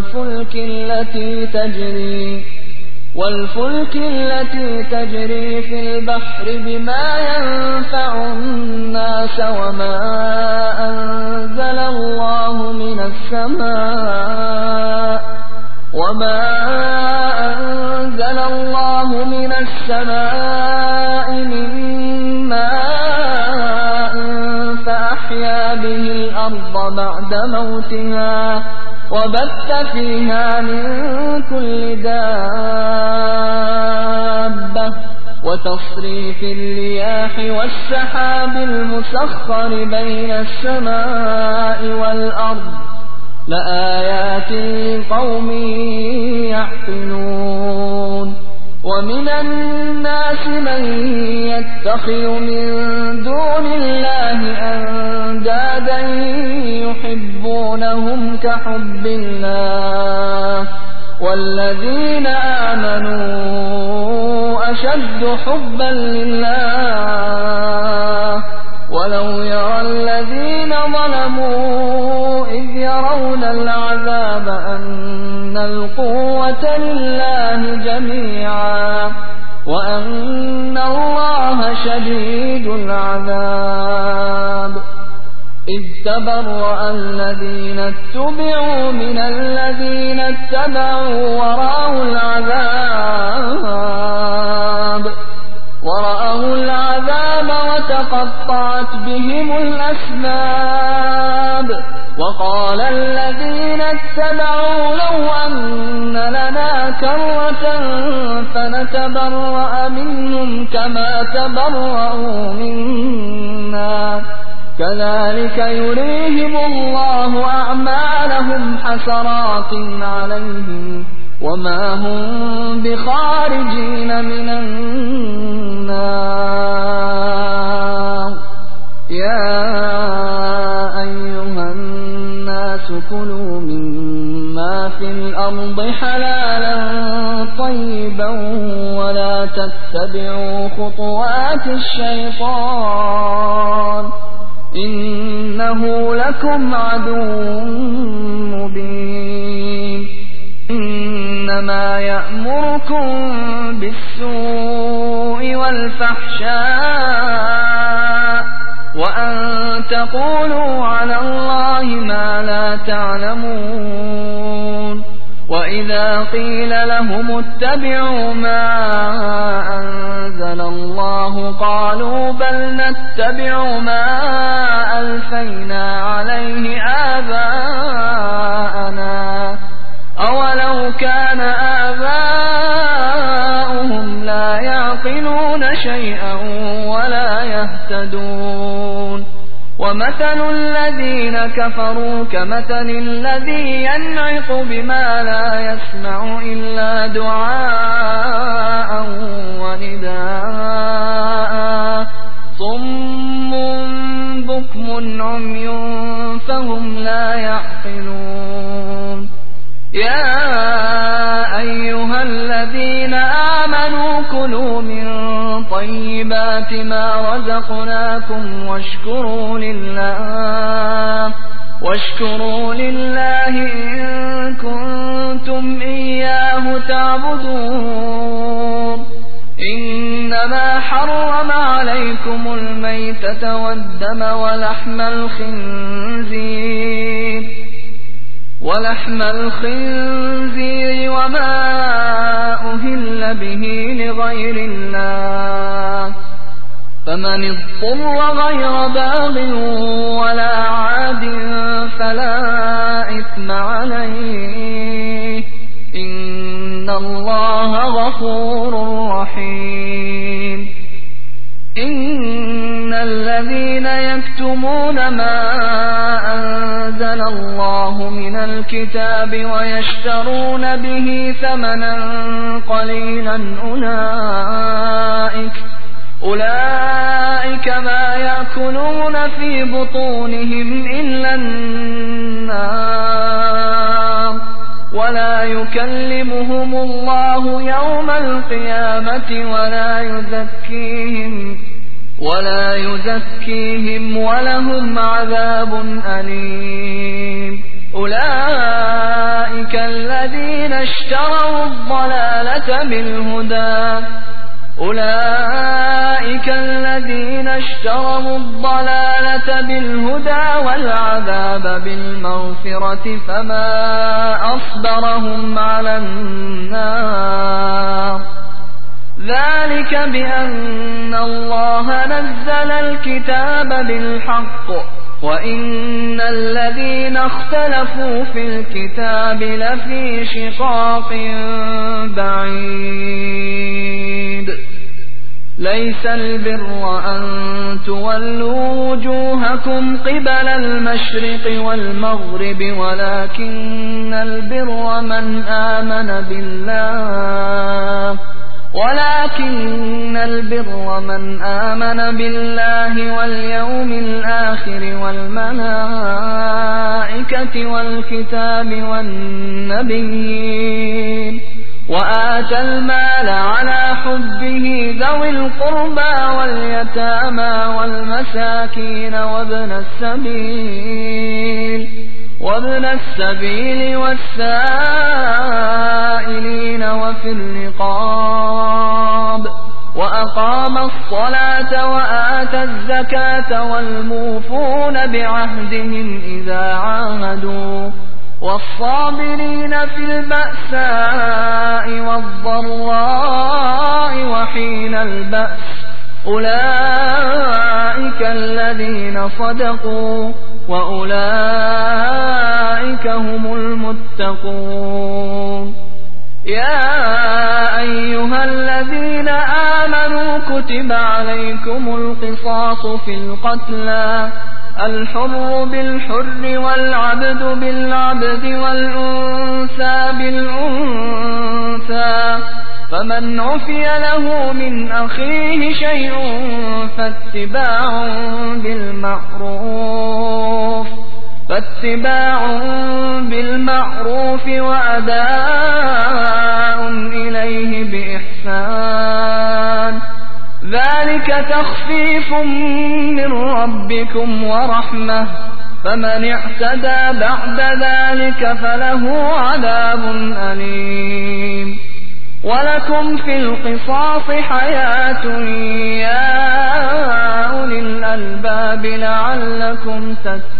والفلك التي تجري في البحر بما ينفع الناس وما أنزل الله من السماء من ماء فأحيا به الأرض بعد موتها وبث فيها من كل دابة وتصريف الرياح والسحاب المسخر بين السماء والأرض لآيات لقوم يعقلون ومن الناس من يتخذ من دون الله أندادا يحبونهم كحب الله والذين آمنوا أشد حبا لله ولو يرى الذين ظلموا إذ يرون العذاب أن القوة لله جميعا وأن الله شديد العذاب إذ تبرأ الذين اتبعوا من الذين اتبعوا ورأوا العذاب وتقطعت بهم الأسباب وقال الذين اتبعوا لو أن لنا كرة فنتبرأ منهم كما تبرأوا منا كذلك يريهم الله أعمالهم حسرات عليهم وما هم بخارجين من النار يا أيها الناس كلوا مما في الأرض حلالا طيبا ولا تتبعوا خطوات الشيطان إنه لكم عدو مبين إنما يأمركم بالسوء والفحشاء وأن تقولوا على الله ما لا تعلمون وإذا قيل لهم اتبعوا ما أنزل الله قالوا بل نتبع ما ألفينا عليه آباءنا أولو كان آباؤهم لا يعقلون شيئا ولا يهتدون ومثل الذين كفروا كمثل الذي ينعق بما لا يسمع إلا دعاء ونداء صم بكم عمي فهم لا يعقلون يا أيها الذين آمنوا كلوا من طيبات ما رزقناكم واشكروا لله إن كنتم إياه تعبدون إنما حرم عليكم الميتة والدم ولحم الخنزير وما أهل به لغير الله فمن اضطر غير باغ ولا عاد فلا إثم عليه إن الله غفور رحيم إن الذين يكتمون ما أنزل الله من الكتاب ويشترون به ثمنا قليلا أولئك ما يأكلون في بطونهم إلا النار ولا يكلمهم الله يوم القيامة ولا يزكيهم ولهم عذاب أليم. أولئك الذين اشتروا الضلالة بالهدى والعذاب بالمغفرة فما أصبرهم على النار. ذلك بأن الله نزل الكتاب بالحق وإن الذين اختلفوا في الكتاب لفي شقاق بعيد. ليس البر أن تولوا وجوهكم قبل المشرق والمغرب ولكن البر من آمن بالله واليوم الآخر والملائكة والكتاب والنبيين وآتى المال على حبه ذوي القربى واليتامى والمساكين وابن السبيل والسائلين وفي الرقاب وأقام الصلاة وآتى الزكاة والموفون بعهدهم إذا عاهدوا والصابرين في البأساء والضراء وحين البأس. أولئك الذين صدقوا وأولئك هم المتقون. يا أيها الذين آمنوا كتب عليكم القصاص في القتلى الحر بالحر والعبد بالعبد والأنثى بالأنثى فمن عفي له من أخيه شيء فاتباع بالمعروف وأداء إليه بإحسان ذلك تخفيف من ربكم ورحمة فمن اعتدى بعد ذلك فله عذاب أليم. ولكم في القصاص حياة يا أولي الألباب لعلكم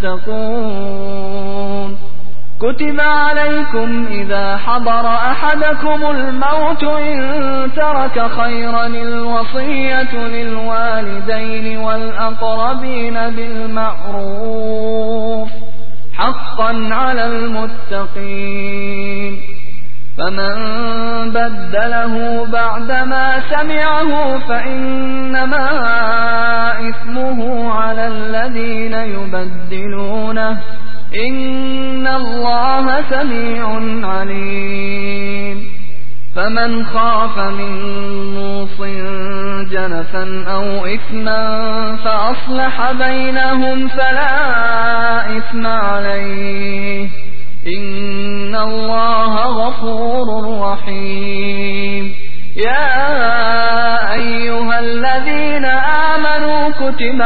تتقون. كتب عليكم إذا حضر أحدكم الموت إن ترك خيرا الوصية للوالدين والأقربين بالمعروف حقا على المتقين. فمن بدله بعدما سمعه فإنما إثمه على الذين يبدلونه إن الله سميع عليم. فمن خاف من موص جنفا أو إثما فأصلح بينهم فلا إثم عليه إن الله غفور رحيم. يا أيها الذين آمنوا كتب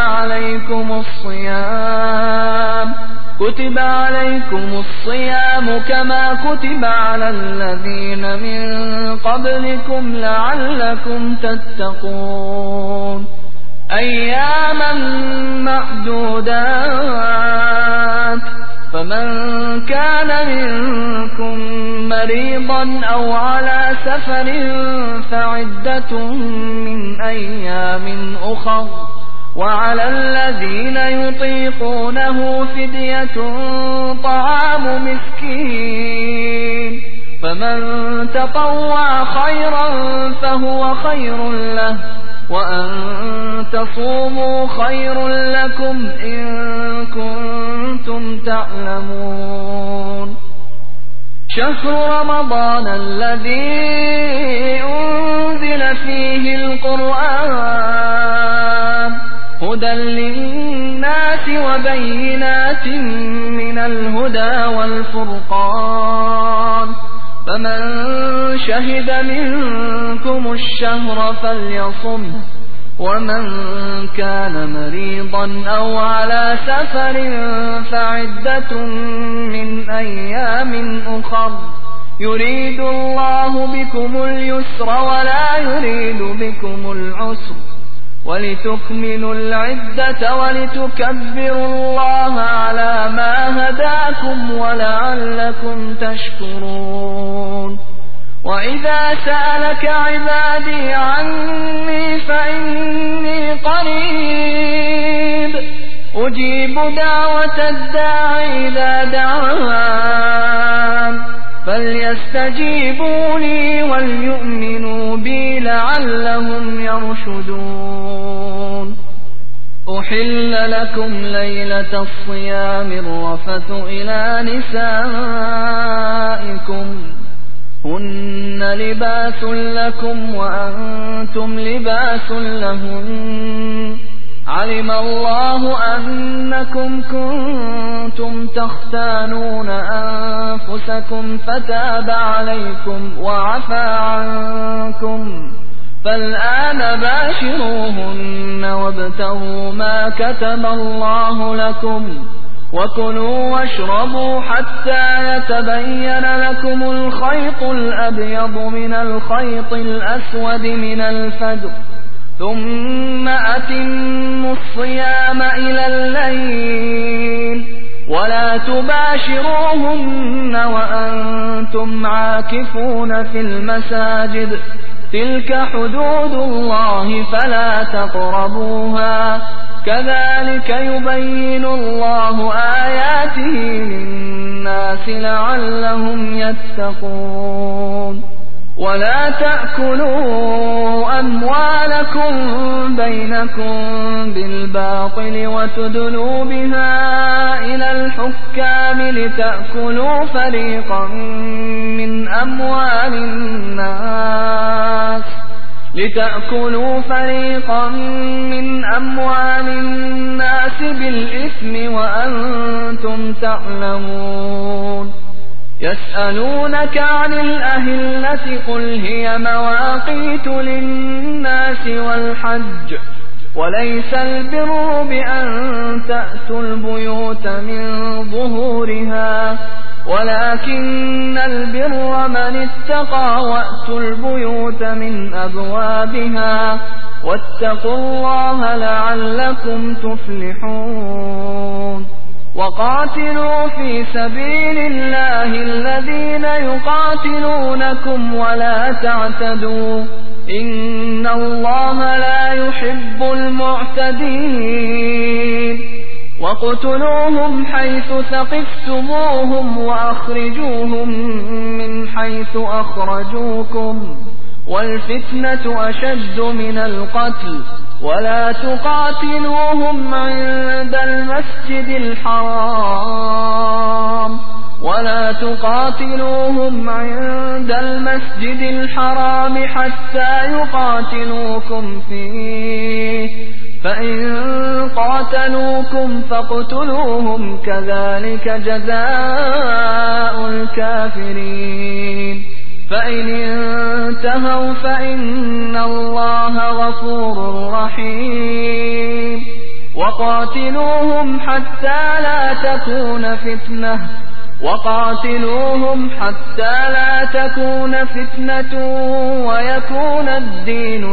عليكم الصيام كما كتب على الذين من قبلكم لعلكم تتقون. أياما معدودات فمن كان منكم مريضا أو على سفر فعدة من أيام أخر وعلى الذين يطيقونه فدية طعام مسكين فمن تطوع خيرا فهو خير له وأن تصوموا خير لكم إن كنتم تعلمون. شهر رمضان الذي أنزل فيه القرآن هدى للناس وبينات من الهدى والفرقان فمن شهد منكم الشهر فليصمه ومن كان مريضا أو على سفر فعدة من أيام أخر يريد الله بكم اليسر ولا يريد بكم العسر ولتكملوا العدة ولتكبروا الله على ما هداكم ولعلكم تشكرون وإذا سألك عبادي عني فإني قريب أجيب دعوة الداع إذا دعان فليستجيبوا لي وليؤمنوا بي لعلهم يرشدون أحل لكم ليلة الصيام الرفث إلى نسائكم هن لباس لكم وأنتم لباس لهن علم الله أنكم كنتم تختانون أنفسكم فتاب عليكم وعفى عنكم فالآن باشروهن وابتغوا ما كتب الله لكم وكلوا واشربوا حتى يتبين لكم الخيط الأبيض من الخيط الأسود من الفجر ثم أتموا الصيام إلى الليل ولا تباشروهن وأنتم عاكفون في المساجد تلك حدود الله فلا تقربوها كذلك يبين الله آياته للناس لعلهم يتقون ولا تأكلوا أموالكم بينكم بالباطل وتدلوا بها إلى الحكام لتأكلوا فريقا من أموال الناس بالإثم وأنتم تعلمون يسألونك عن الأهلة قل هي مواقيت للناس والحج وليس البر بأن تأتوا البيوت من ظهورها ولكن البر من اتقى وأتوا البيوت من أبوابها واتقوا الله لعلكم تفلحون وقاتلوا في سبيل الله الذين يقاتلونكم ولا تعتدوا إن الله لا يحب المعتدين وَاقْتُلُوهُمْ حَيْثُ ثَقِفْتُمُوهُمْ وَأَخْرِجُوهُمْ مِنْ حَيْثُ أَخْرَجُوكُمْ وَالْفِتْنَةُ أَشَدُّ مِنَ الْقَتْلِ وَلَا تُقَاتِلُوهُمْ عِندَ المسجد الحرام حتى يقاتلوكم فيه فإن قاتلوكم فاقتلوهم كذلك جزاء الكافرين فإن انتهوا فإن الله غفور رحيم وقاتلوهم حتى لا تكون فتنة ويكون الدين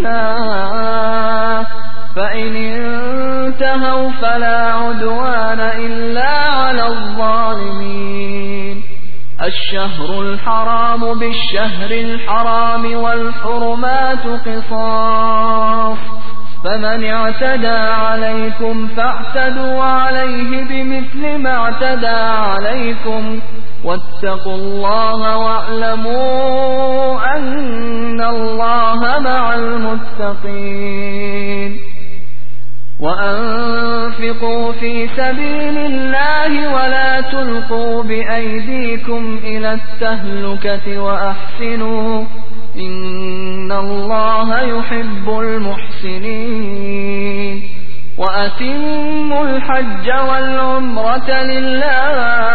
لله فإن انتهوا فلا عدوان إلا على الظالمين الشهر الحرام بالشهر الحرام والحرمات قصاص فمن اعتدى عليكم فاعتدوا عليه بمثل ما اعتدى عليكم واتقوا الله واعلموا أن الله مع المتقين وأنفقوا في سبيل الله ولا تلقوا بأيديكم إلى التهلكة وأحسنوا إن الله يحب المحسنين وأتموا الحج والعمرة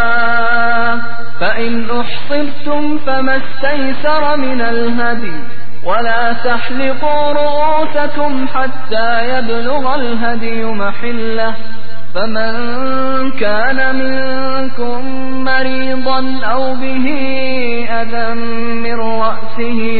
لله فإن أحصرتم فما استيسر من الهدي ولا تحلقوا رؤوسكم حتى يبلغ الهدي محله، فمن كان منكم مريضا أو به أذى من رأسه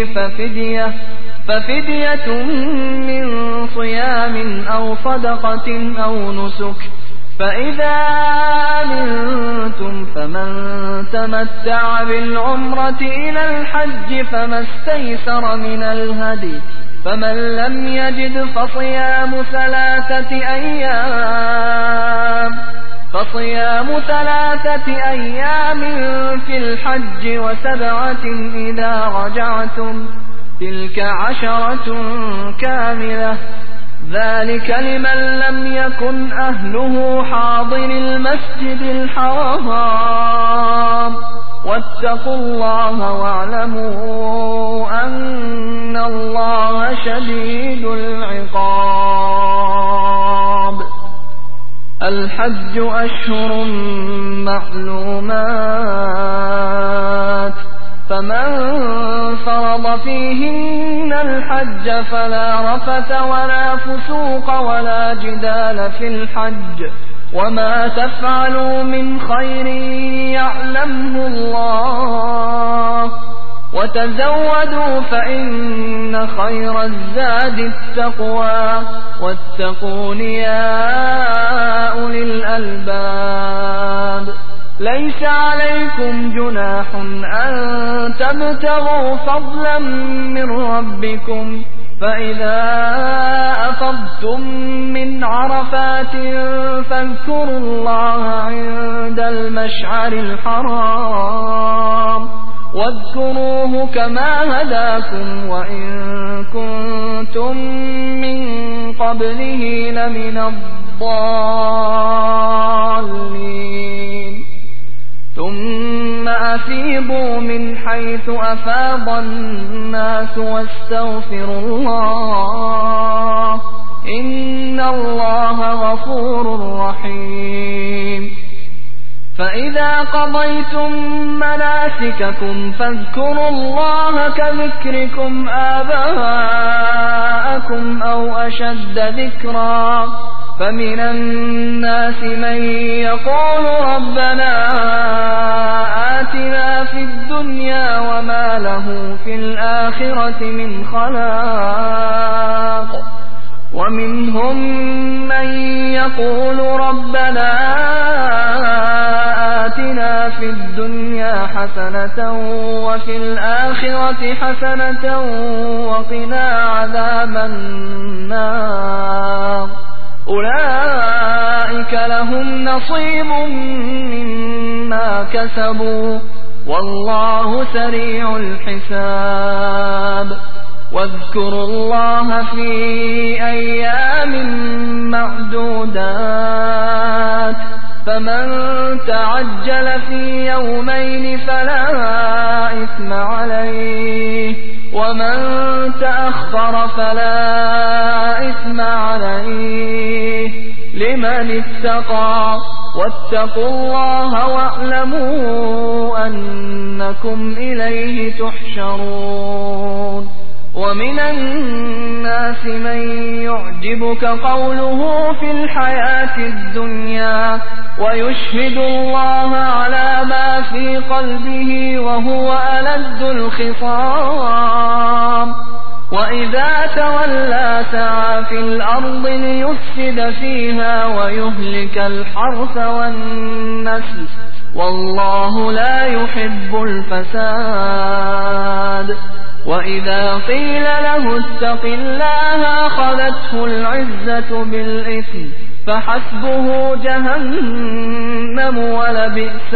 ففدية من صيام أو صدقة أو نسك، فإذا أمنتم فمن تمتع بالعمرة إلى الحج فما استيسر من الهدي، فمن لم يجد فصيام 3 أيام في الحج و7 إذا رجعتم، تلك 10 كاملة، ذلك لمن لم يكن أهله حاضر المسجد الحرام. واتقوا الله واعلموا أن الله شديد العقاب. الحج أشهر معلومات، فمن فرض فيهن الحج فلا رفث ولا فسوق ولا جدال في الحج، وما تفعلوا من خير يعلمه الله، وتزودوا فإن خير الزاد التقوى، واتقون يا أولي الألباب. ليس عليكم جناح أن تبتغوا فضلا من ربكم، فإذا أفضتم من عرفات فاذكروا الله عند المشعر الحرام، واذكروه كما هداكم وإن كنتم من قبله لمن الضالين. ثم أفيضوا من حيث أفاض الناس واستغفروا الله، إن الله غفور رحيم. فإذا قضيتم مناسككم فاذكروا الله كذكركم آباءكم أو أشد ذكرا، فمن الناس من يقول ربنا آتنا في الدنيا وما له في الآخرة من خلاق، ومنهم من يقول ربنا آتنا في الدنيا حسنة وفي الآخرة حسنة وقنا عذاب النار، أولئك لهم نصيب مما كسبوا والله سريع الحساب. واذكروا الله في أيام معدودات، فمن تعجل في يومين فلا إثم عليه، ومن تأخر فلا إثم عليه لمن اتقى، واتقوا الله واعلموا أنكم إليه تحشرون. ومن الناس من يعجبك قوله في الحياة الدنيا ويشهد الله على ما في قلبه وهو ألد الخصام، وإذا تولى سعى في الأرض ليفسد فيها ويهلك الحرث والنسل، والله لا يحب الفساد. وإذا قيل له اتق الله أخذته العزة بالإثم، فحسبه جهنم ولبئس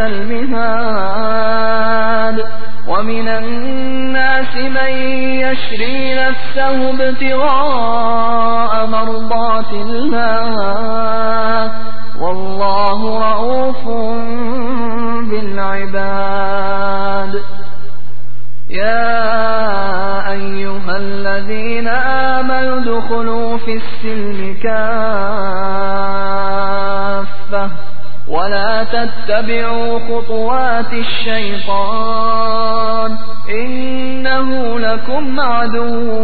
المهاد. ومن الناس من يشري نفسه ابتغاء مرضات الله، والله رؤوف بالعباد. يا أيها الذين آمنوا ادخلوا في السلم كافة ولا تتبعوا خطوات الشيطان، إنه لكم عدو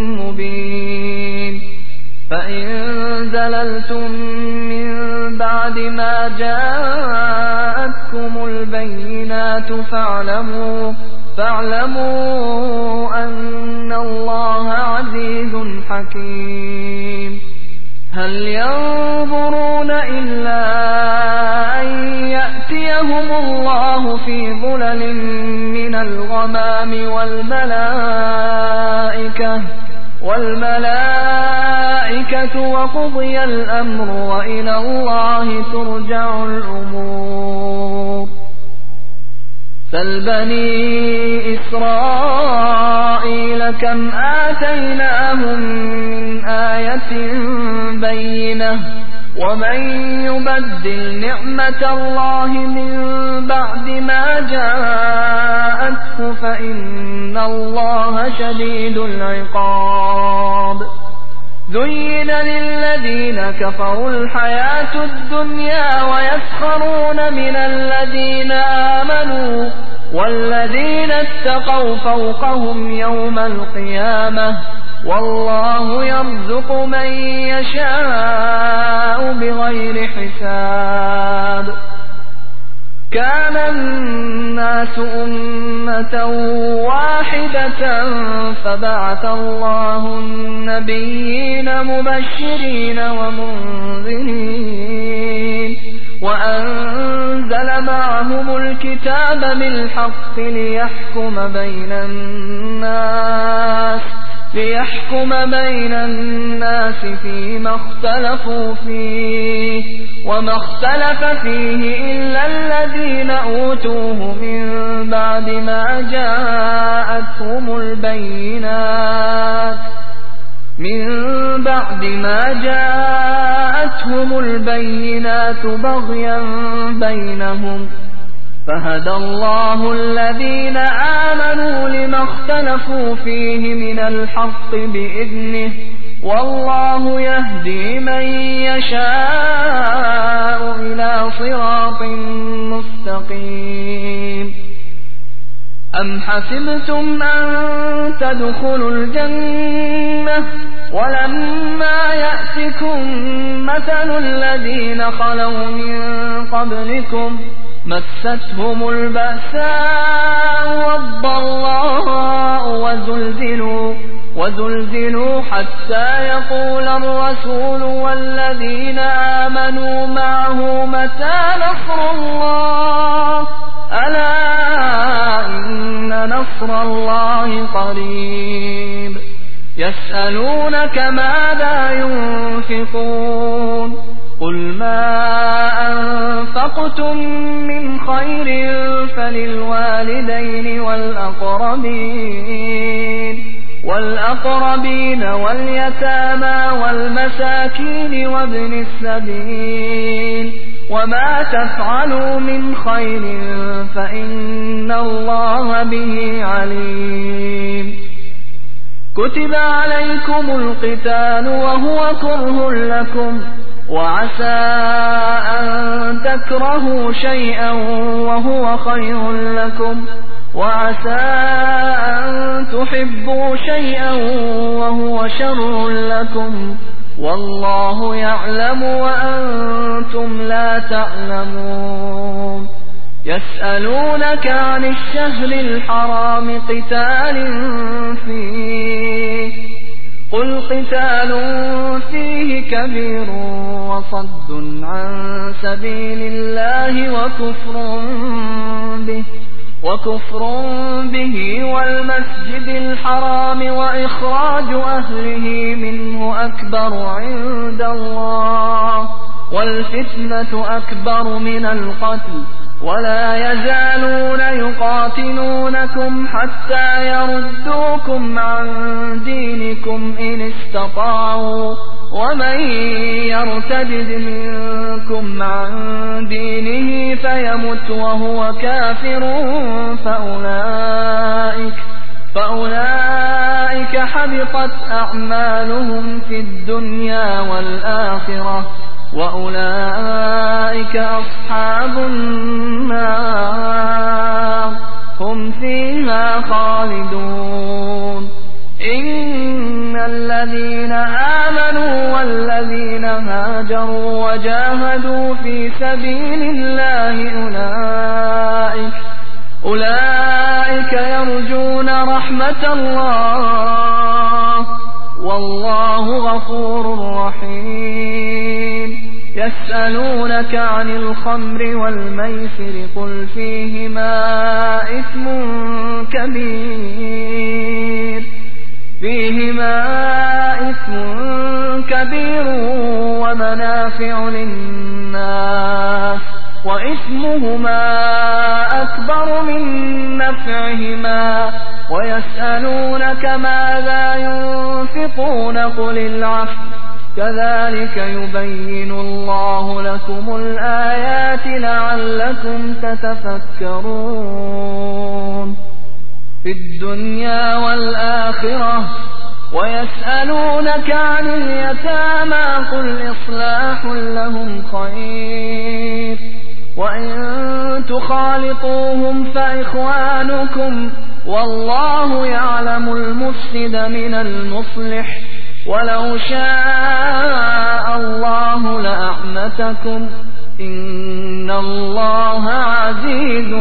مبين فإن زللتم من بعد ما جاءتكم البينات فاعلموا أن الله عزيز حكيم هل ينظرون إلا أن يأتيهم الله في ظلل من الغمام والملائكة وقضي الأمر وإلى الله ترجع الأمور سل بني إسرائيل كم آتيناهم من آية بينة ومن يبدل نعمة الله من بعد ما جاءته فإن الله شديد العقاب زين للذين كفروا الحياة الدنيا ويسخرون من الذين آمنوا والذين اتقوا فوقهم يوم القيامة والله يرزق من يشاء بغير حساب كان الناس أمة واحدة فبعث الله النبيين مبشرين ومنذرين وأنزل معهم الكتاب بالحق ليحكم بين الناس فيما اختلفوا فيه وما اختلف فيه إلا الذين أوتوه من بعد ما جاءتهم البينات بغيا بينهم فهدى الله الذين آمنوا لما اختلفوا فيه من الحق بإذنه والله يهدي من يشاء إلى صراط مستقيم أم حسبتم أن تدخلوا الجنة ولما يأتكم مثل الذين خلوا من قبلكم مستهم البأساء والضراء وزلزلوا حتى يقول الرسول والذين آمنوا معه متى نصر الله ألا إن نصر الله قريب يسألونك ماذا ينفقون قل ما أنفقتم من خير فللوالدين والأقربين واليتامى والمساكين وابن السبيل وما تفعلوا من خير فإن الله به عليم كتب عليكم القتال وهو كره لكم وعسى أن تكرهوا شيئا وهو خير لكم وعسى أن تحبوا شيئا وهو شر لكم والله يعلم وأنتم لا تعلمون يسألونك عن الشهر الحرام قتال فيه قل قتال فيه كبير وصد عن سبيل الله وكفر به والمسجد الحرام وإخراج أهله منه أكبر عند الله والفتنة أكبر من القتل ولا يزالون يقاتلونكم حتى يردوكم عن دينكم إن استطاعوا ومن يرتد منكم عن دينه فيمت وهو كافر فأولئك حبطت أعمالهم في الدنيا والآخرة وأولئك أصحاب النار هم فيها خالدون إن الذين آمنوا والذين هاجروا وجاهدوا في سبيل الله أولئك يرجون رحمة الله والله غفور رحيم يسألونك عن الخمر والميسر قل فيهما إثم كبير ومنافع للناس وإثمهما أكبر من نفعهما ويسألونك ماذا ينفقون قل العفو كذلك يبين الله لكم الآيات لعلكم تتفكرون في الدنيا والآخرة ويسألونك عن اليتامى قل إصلاح لهم خير وإن تخالطوهم فإخوانكم والله يعلم المفسد من المصلح ولو شاء الله لأعنتكم إن الله عزيز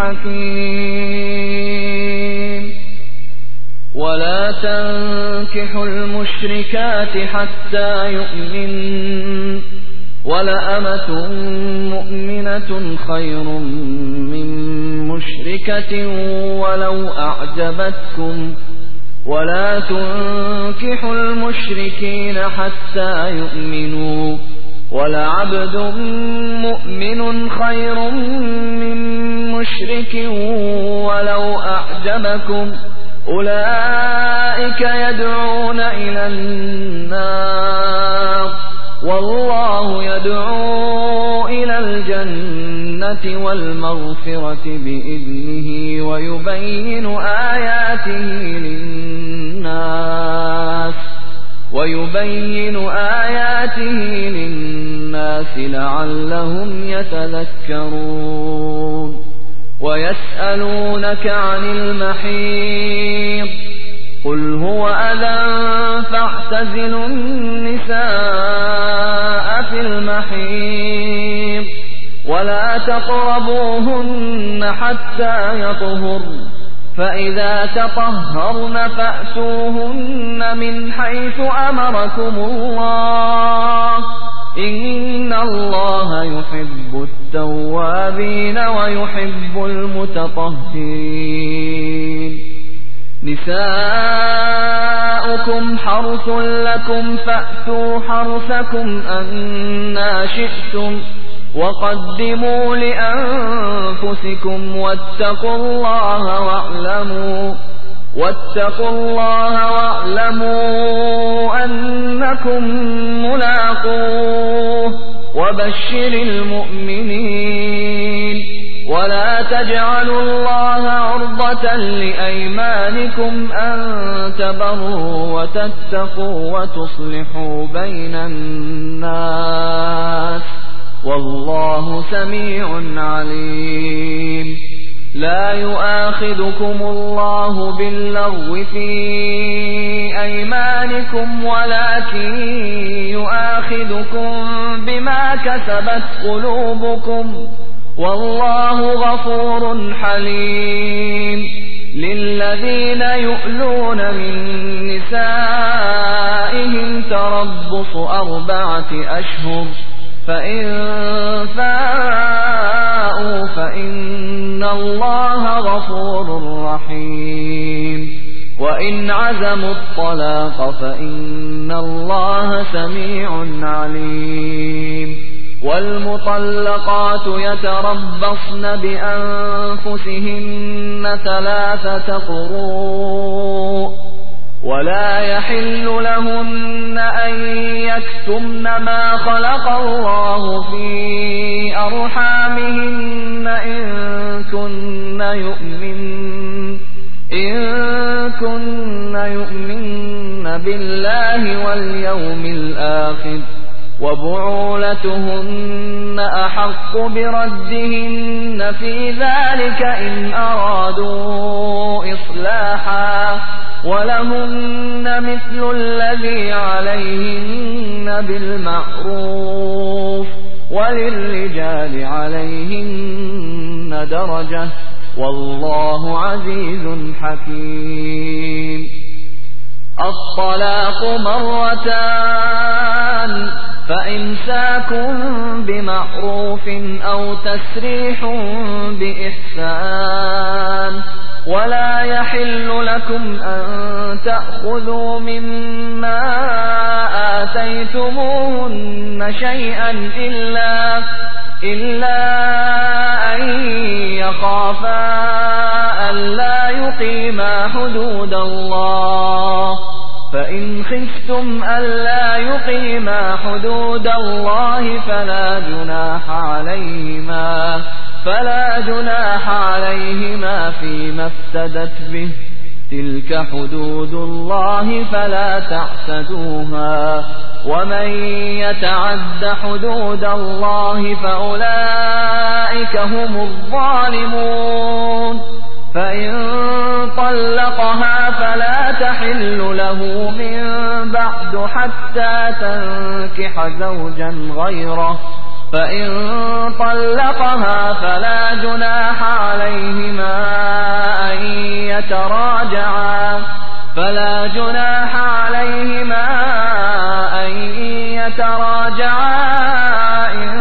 حكيم ولا تنكحوا المشركات حتى يؤمنوا ولأمة مؤمنة خير من مشركة ولو أعجبتكم ولا تنكحوا المشركين حتى يؤمنوا ولعبد مؤمن خير من مشرك ولو أعجبكم أولئك يدعون إلى النار والله يدعو إلى الجنة والمغفرة بإذنه ويبين آياته للناس لعلهم يتذكرون ويسألونك عن المحيض قل هو أذى فاعتزلوا النساء في المحيض ولا تقربوهن حتى يطهرن فإذا تطهرن فأتوهن من حيث أمركم الله إن الله يحب التوابين ويحب المتطهرين نساؤكم حرث لكم فأتوا حرثكم أنى شئتم وقدموا لأنفسكم واتقوا الله واعلموا أنكم ملاقوه وبشر المؤمنين ولا تجعلوا الله عرضة لأيمانكم أن تبروا وتتقوا وتصلحوا بين الناس والله سميع عليم لا يؤاخذكم الله باللغو في أيمانكم ولكن يؤاخذكم بما كسبت قلوبكم والله غفور حليم للذين يؤلون من نسائهم تربص 4 أشهر فإن فاءوا فإن الله غفور رحيم وإن عزموا الطلاق فإن الله سميع عليم والمطلقات يتربصن بأنفسهن 3 قروء ولا يحل لهن أن يكتمن ما خلق الله في أرحامهن إن كن يؤمن بالله واليوم الآخر وبعولتهن أحق بردهن في ذلك إن أرادوا إصلاحا ولهن مثل الذي عليهن بالمعروف وللرجال عليهن درجة والله عزيز حكيم. الطلاق مرتان فإمساك بمعروف أو تسريح بإحسان ولا يحل لكم أن تأخذوا مما آتيتموهن شيئا إلا أن يخافا ألا يقيما حدود الله فإن خفتم ألا يقيما حدود الله فلا جناح عليهما فيما افتدت به تلك حدود الله فلا تعتدوها ومن يتعد حدود الله فأولئك هم الظالمون. فإن طلقها فلا تحل له من بعد حتى تنكح زوجا غيره فإن طلقها فلا جناح عليهما أن يتراجعا إن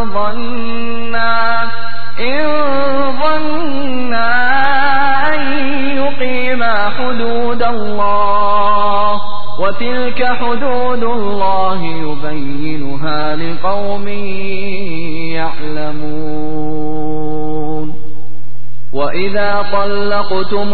ظنا أن يقيما حدود الله وتلك حدود الله يبينها لقوم يعلمون. وإذا طلقتم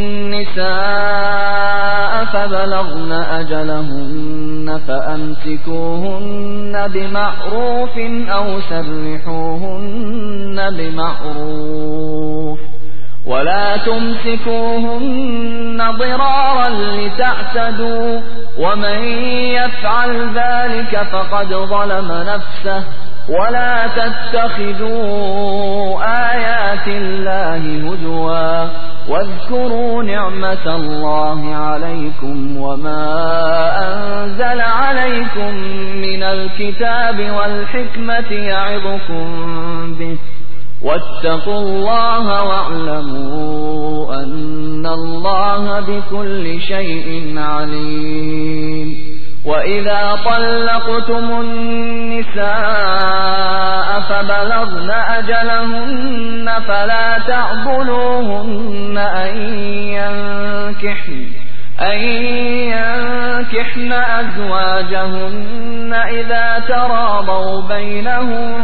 النساء فبلغن أجلهن فأمسكوهن بمعروف أو سرحوهن بمعروف ولا تمسكوهن ضرارا لتعتدوا ومن يفعل ذلك فقد ظلم نفسه ولا تتخذوا آيات الله هزوا واذكروا نعمة الله عليكم وما أنزل عليكم من الكتاب والحكمة يعظكم به واتقوا الله واعلموا أن الله بكل شيء عليم. وإذا طلقتم النساء فبلغن أجلهن فلا تعضلوهن أن ينكحن أزواجهن إذا تراضوا بينهم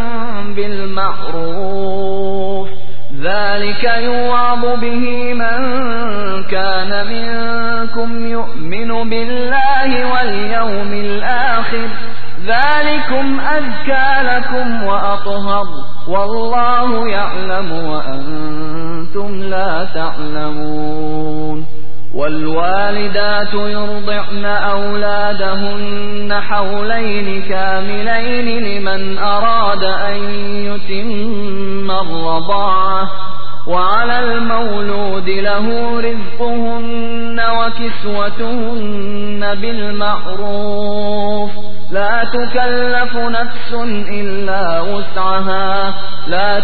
بالمعروف ذلك يوعظ به من كان منكم يؤمن بالله واليوم الآخر ذلكم أزكى لكم وأطهر والله يعلم وأنتم لا تعلمون. والوالدات يرضعن أولادهن حولين كاملين لمن أراد أن يتم الرضاعة وعلى المولود له رزقهن وكسوتهن بالمعروف لا تكلف نفس إلا وسعها لا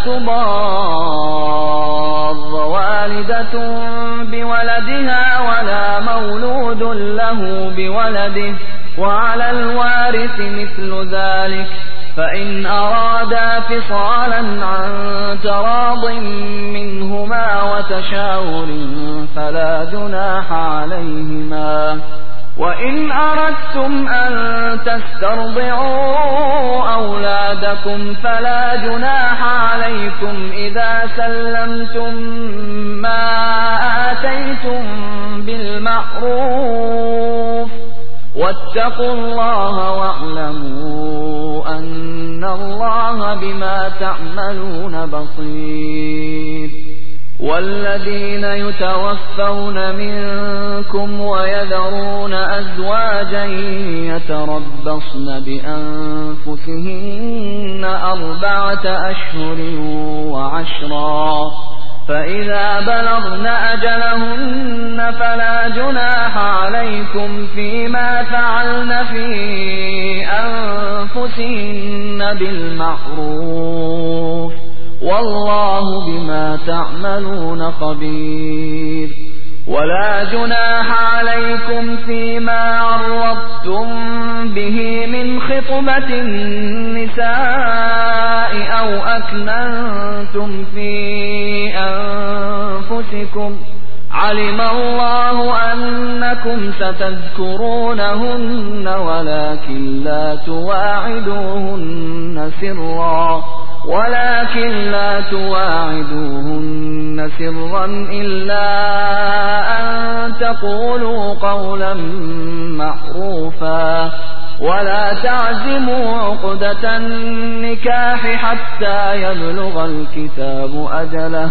تضار والدة بولدها ولا مولود له بولده وعلى الوارث مثل ذلك فإن أرادا فصالا عن تراض منهما وتشاور فلا جناح عليهما. وإن أردتم أن تسترضعوا أولادكم فلا جناح عليكم إذا سلمتم ما آتيتم بالمعروف واتقوا الله واعلموا أن الله بما تعملون بصير. والذين يتوفون منكم ويذرون أزواجا يتربصن بأنفسهن 4 أشهر وعشرا، فإذا بلغن أجلهن فلا جناح عليكم فيما فعلن في أنفسهن بالمعروف، والله بما تعملون خبير. ولا جناح عليكم فيما عرضتم به من خطبة النساء أو أكننتم في أنفسكم، علم الله أنكم ستذكرونهن ولكن لا تواعدوهن سرا إلا أن تقولوا قولا معروفا، ولا تعزموا عقدة النكاح حتى يبلغ الكتاب أجله،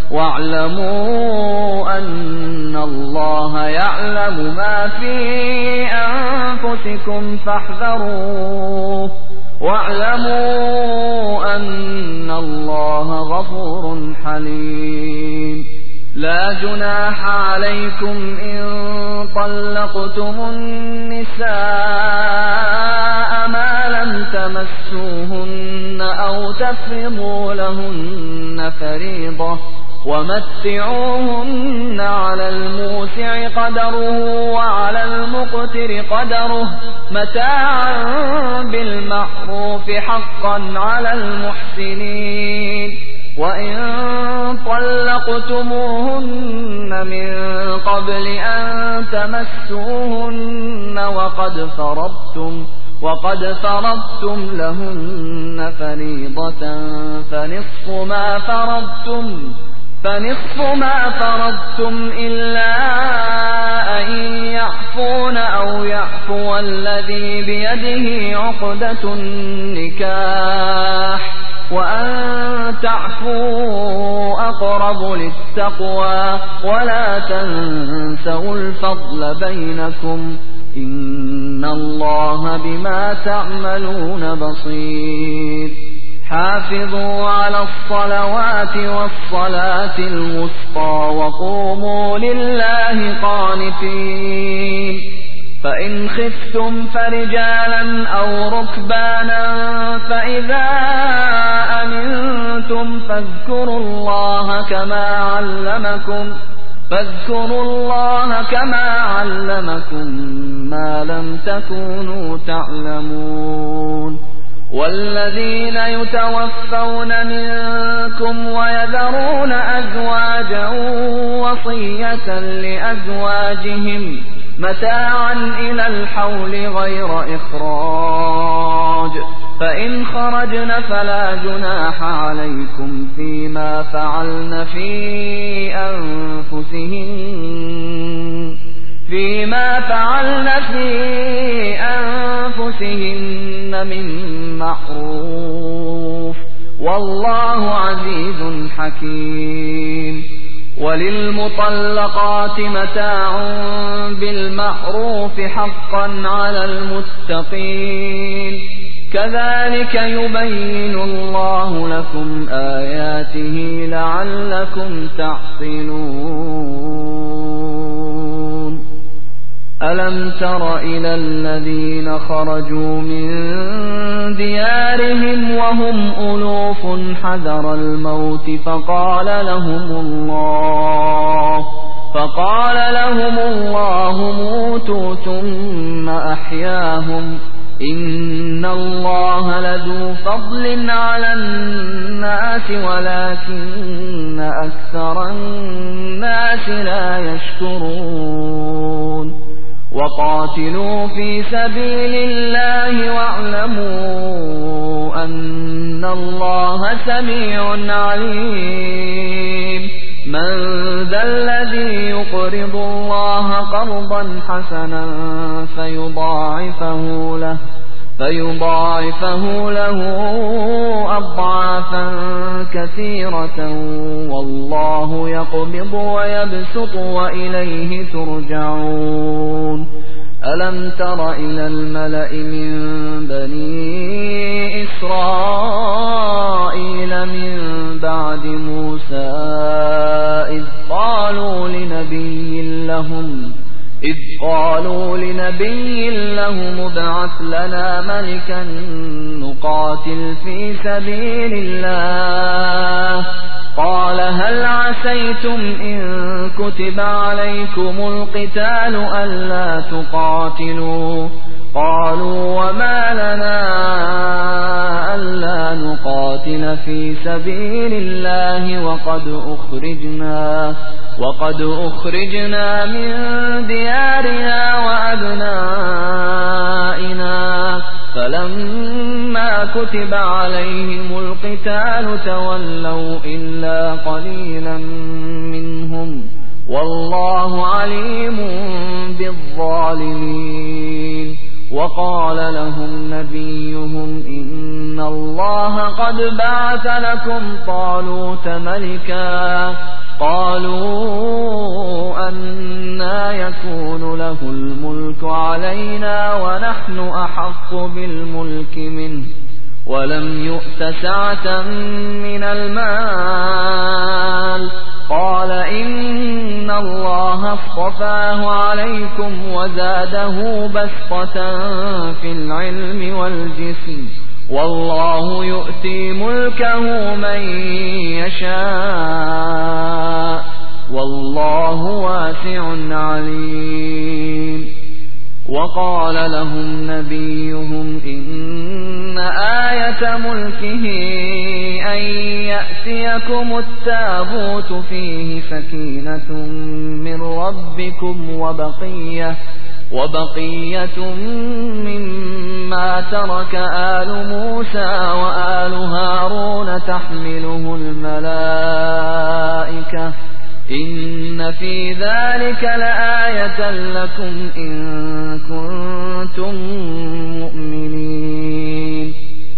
واعلموا أن الله يعلم ما في أنفسكم فاحذروه، واعلموا أن الله غفور حليم. لا جناح عليكم إن طلقتم النساء ما لم تمسوهن أو تفرضوا لهن فريضة، ومتعوهن على الموسع قدره وعلى المقتر قدره متاعا بالمعروف حقا على المحسنين. وإن طلقتموهن من قبل أن تمسوهن وقد فرضتم لهن فريضة فنصف ما فرضتم إلا أن يعفون أو يعفو الذي بيده عقدة النكاح، وأن تعفوا أقرب للتقوى، ولا تنسوا الفضل بينكم، إن الله بما تعملون بصير. حافظوا على الصلوات والصلاة الوسطى وقوموا لله قانتين. فإن خفتم فرجالا أو ركبانا فإذا أمنتم فاذكروا الله كما علمكم ما لم تكونوا تعلمون. والذين يتوفون منكم ويذرون أزواجا وصية لأزواجهم متاعا إلى الحول غير إخراج، فإن خرجن فلا جناح عليكم فيما فعلن في أنفسهن من معروف، والله عزيز حكيم. وللمطلقات متاع بالمعروف حقا على المتقين، كذلك يبين الله لكم آياته لعلكم تعقلون. ألم تر إلى الذين خرجوا من ديارهم وهم ألوف حذر الموت فقال لهم الله موتوا ثم أحياهم، إن الله لذو فضل على الناس ولكن أكثر الناس لا يشكرون. وقاتلوا في سبيل الله واعلموا أن الله سميع عليم. من ذا الذي يقرض الله قرضا حسنا فيضاعفه له أضعافا كثيرة والله يقبض ويبسط وإليه ترجعون ألم تر إلى الملأ من بني إسرائيل من بعد موسى إذ قالوا لنبي لهم ابعث لنا ملكا نقاتل في سبيل الله قال هل عسيتم إن كتب عليكم القتال ألا تقاتلوا قالوا وما لنا ألا نقاتل في سبيل الله وقد أخرجنا من ديارنا وأبنائنا فلما كتب عليهم القتال تولوا إلا قليلا منهم والله عليم بالظالمين وقال لهم نبيهم إن الله قد بعث لكم طالوت ملكا قالوا أنى يكون له الملك علينا ونحن أحق بالملك منه ولم يؤت سعة من المال قال إن الله اصطفاه عليكم وزاده بسطة في العلم والجسم والله يؤتي ملكه من يشاء والله واسع عليم وقال لهم نبيهم إن آية ملكه أن يأتيكم التابوت فيه سكينة من ربكم وبقية مما ترك آل موسى وآل هارون تحمله الملائكة إن في ذلك لآية لكم إن كنتم مؤمنين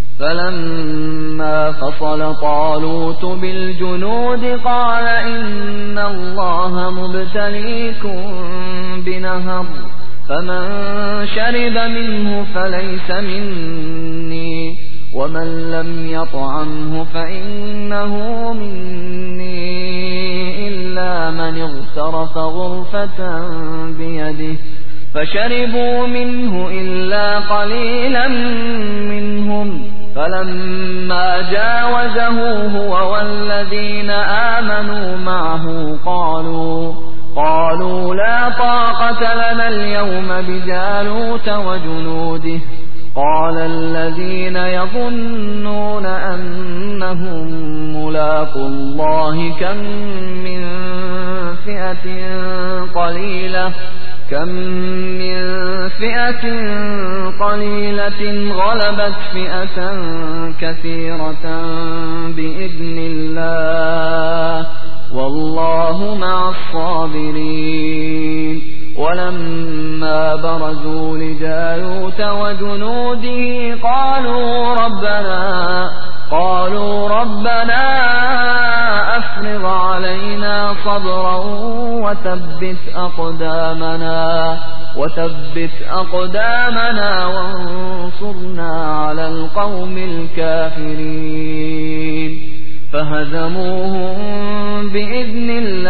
فلما فصل طالوت بالجنود قال إن الله مبتليكم بنهر فمن شرب منه فليس مني ومن لم يطعمه فإنه مني إلا من اغترف غرفة بيده فشربوا منه إلا قليلا منهم فلما جاوزه هو والذين آمنوا معه قالوا لا طاقة لنا اليوم بجالوت وجنوده قال الذين يظنون أنهم ملاقو الله كم من فئة قليلة غلبت فئة كثيرة بإذن الله والله مع الصابرين ولما برزوا لجالوت وجنوده قالوا ربنا أفرغ علينا صبرا وثبت أقدامنا وانصرنا على القوم الكافرين فهزموهم بإذن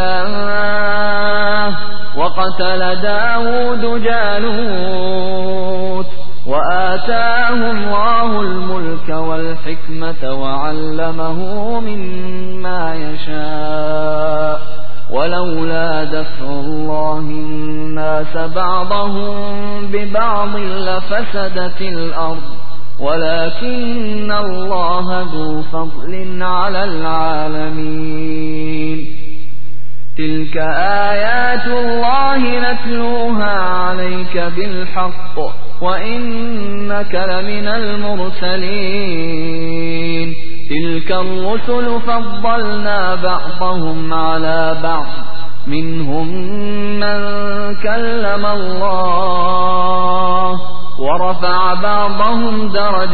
الله وقتل داود جالوت وآتاه الله الملك والحكمة وعلمه مما يشاء ولولا دفع الله الناس بعضهم ببعض لفسدت الأرض ولكن الله ذو فضل على العالمين تلك آيات الله نتلوها عليك بالحق وإنك لمن المرسلين تلك الرسل فضلنا بعضهم على بعض منهم من كلم الله ورفع بعضهم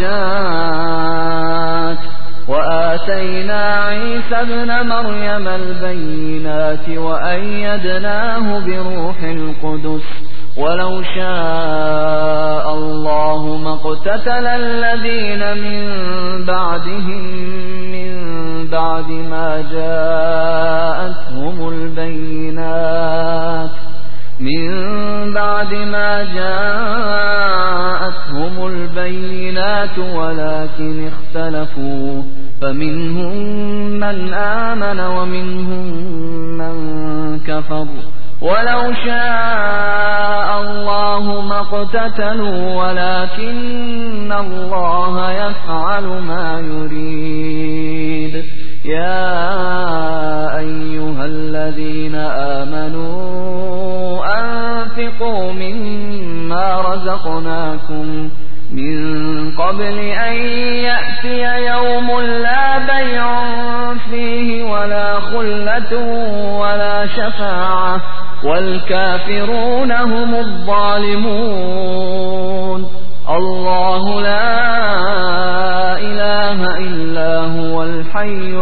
درجات وآتينا عيسى ابن مريم البينات وأيدناه بروح القدس ولو شاء الله ما اقتتل الذين من بعدهم من بعد ما جاءتهم البينات ولكن اختلفوا فمنهم من آمن ومنهم من كفر ولو شاء الله ما اقتتلوا ولكن الله يفعل ما يريد يا أيها الذين آمنوا أنفقوا مما رزقناكم من قبل أن يأتي يوم لا بيع فيه ولا خلة ولا شفاعة والكافرون هم الظالمون الله لا إله إلا هو الحي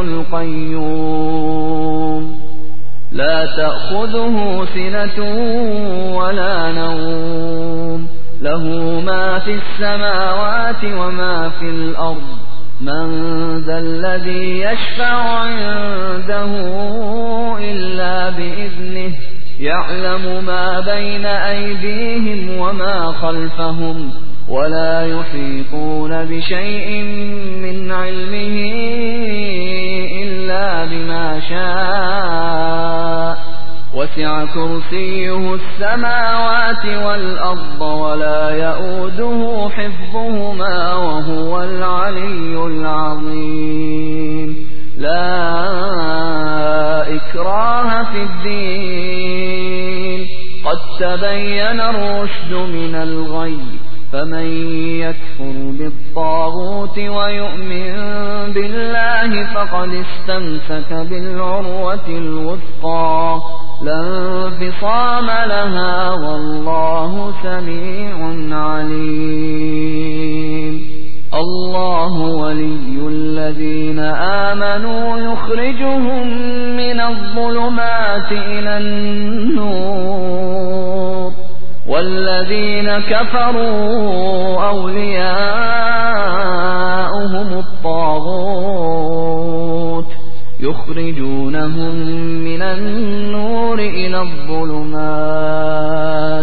القيوم لا تأخذه سنة ولا نوم له ما في السماوات وما في الأرض من ذا الذي يشفع عنده إلا بإذنه يعلم ما بين أيديهم وما خلفهم ولا يحيطون بشيء من علمه إلا بما شاء وسع كرسيه السماوات والأرض ولا يؤوده حفظهما وهو العلي العظيم لا إكراه في الدين قد تبين الرشد من الغي فمن يكفر بالطاغوت ويؤمن بالله فقد استمسك بالعروة الوثقى لا انفصام لها والله سميع عليم الله ولي الذين آمنوا يخرجهم من الظلمات إلى النور والذين كفروا أولياؤهم الطاغوت يخرجونهم من النور إلى الظلمات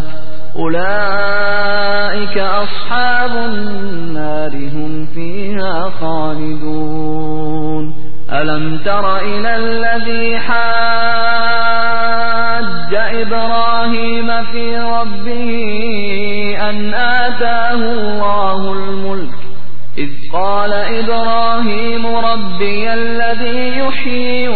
أولئك أصحاب النار هم فيها خالدون ألم تر إلى الذي حاج إبراهيم في ربه أن آتاه الله الملك إذ قال إبراهيم ربي الذي يحيي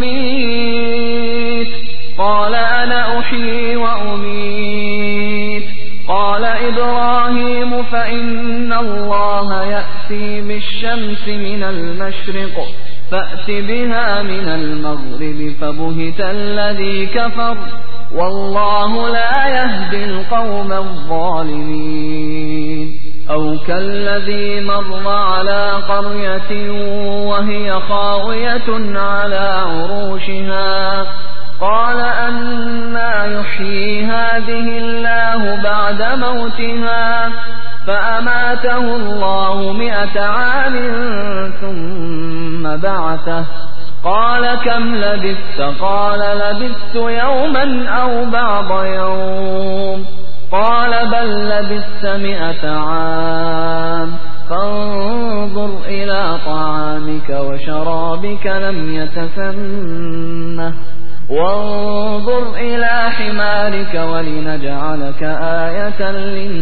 ويميت قال أنا أحيي وأميت قال إبراهيم فإن الله يأتي بالشمس من المشرق فأت بها من المغرب فبهت الذي كفر والله لا يهدي القوم الظالمين أو كالذي مر على قرية وهي خاوية على عروشها قال أنى يحيي هذه الله بعد موتها فأماته الله 100 عام ثم بعثه قال كم لبثت قال لبثت يوما أو بعض يوم قال بل لبثت 100 عام فانظر إلى طعامك وشرابك لم يتسنه وانظر إلى حمارك ولنجعلك آية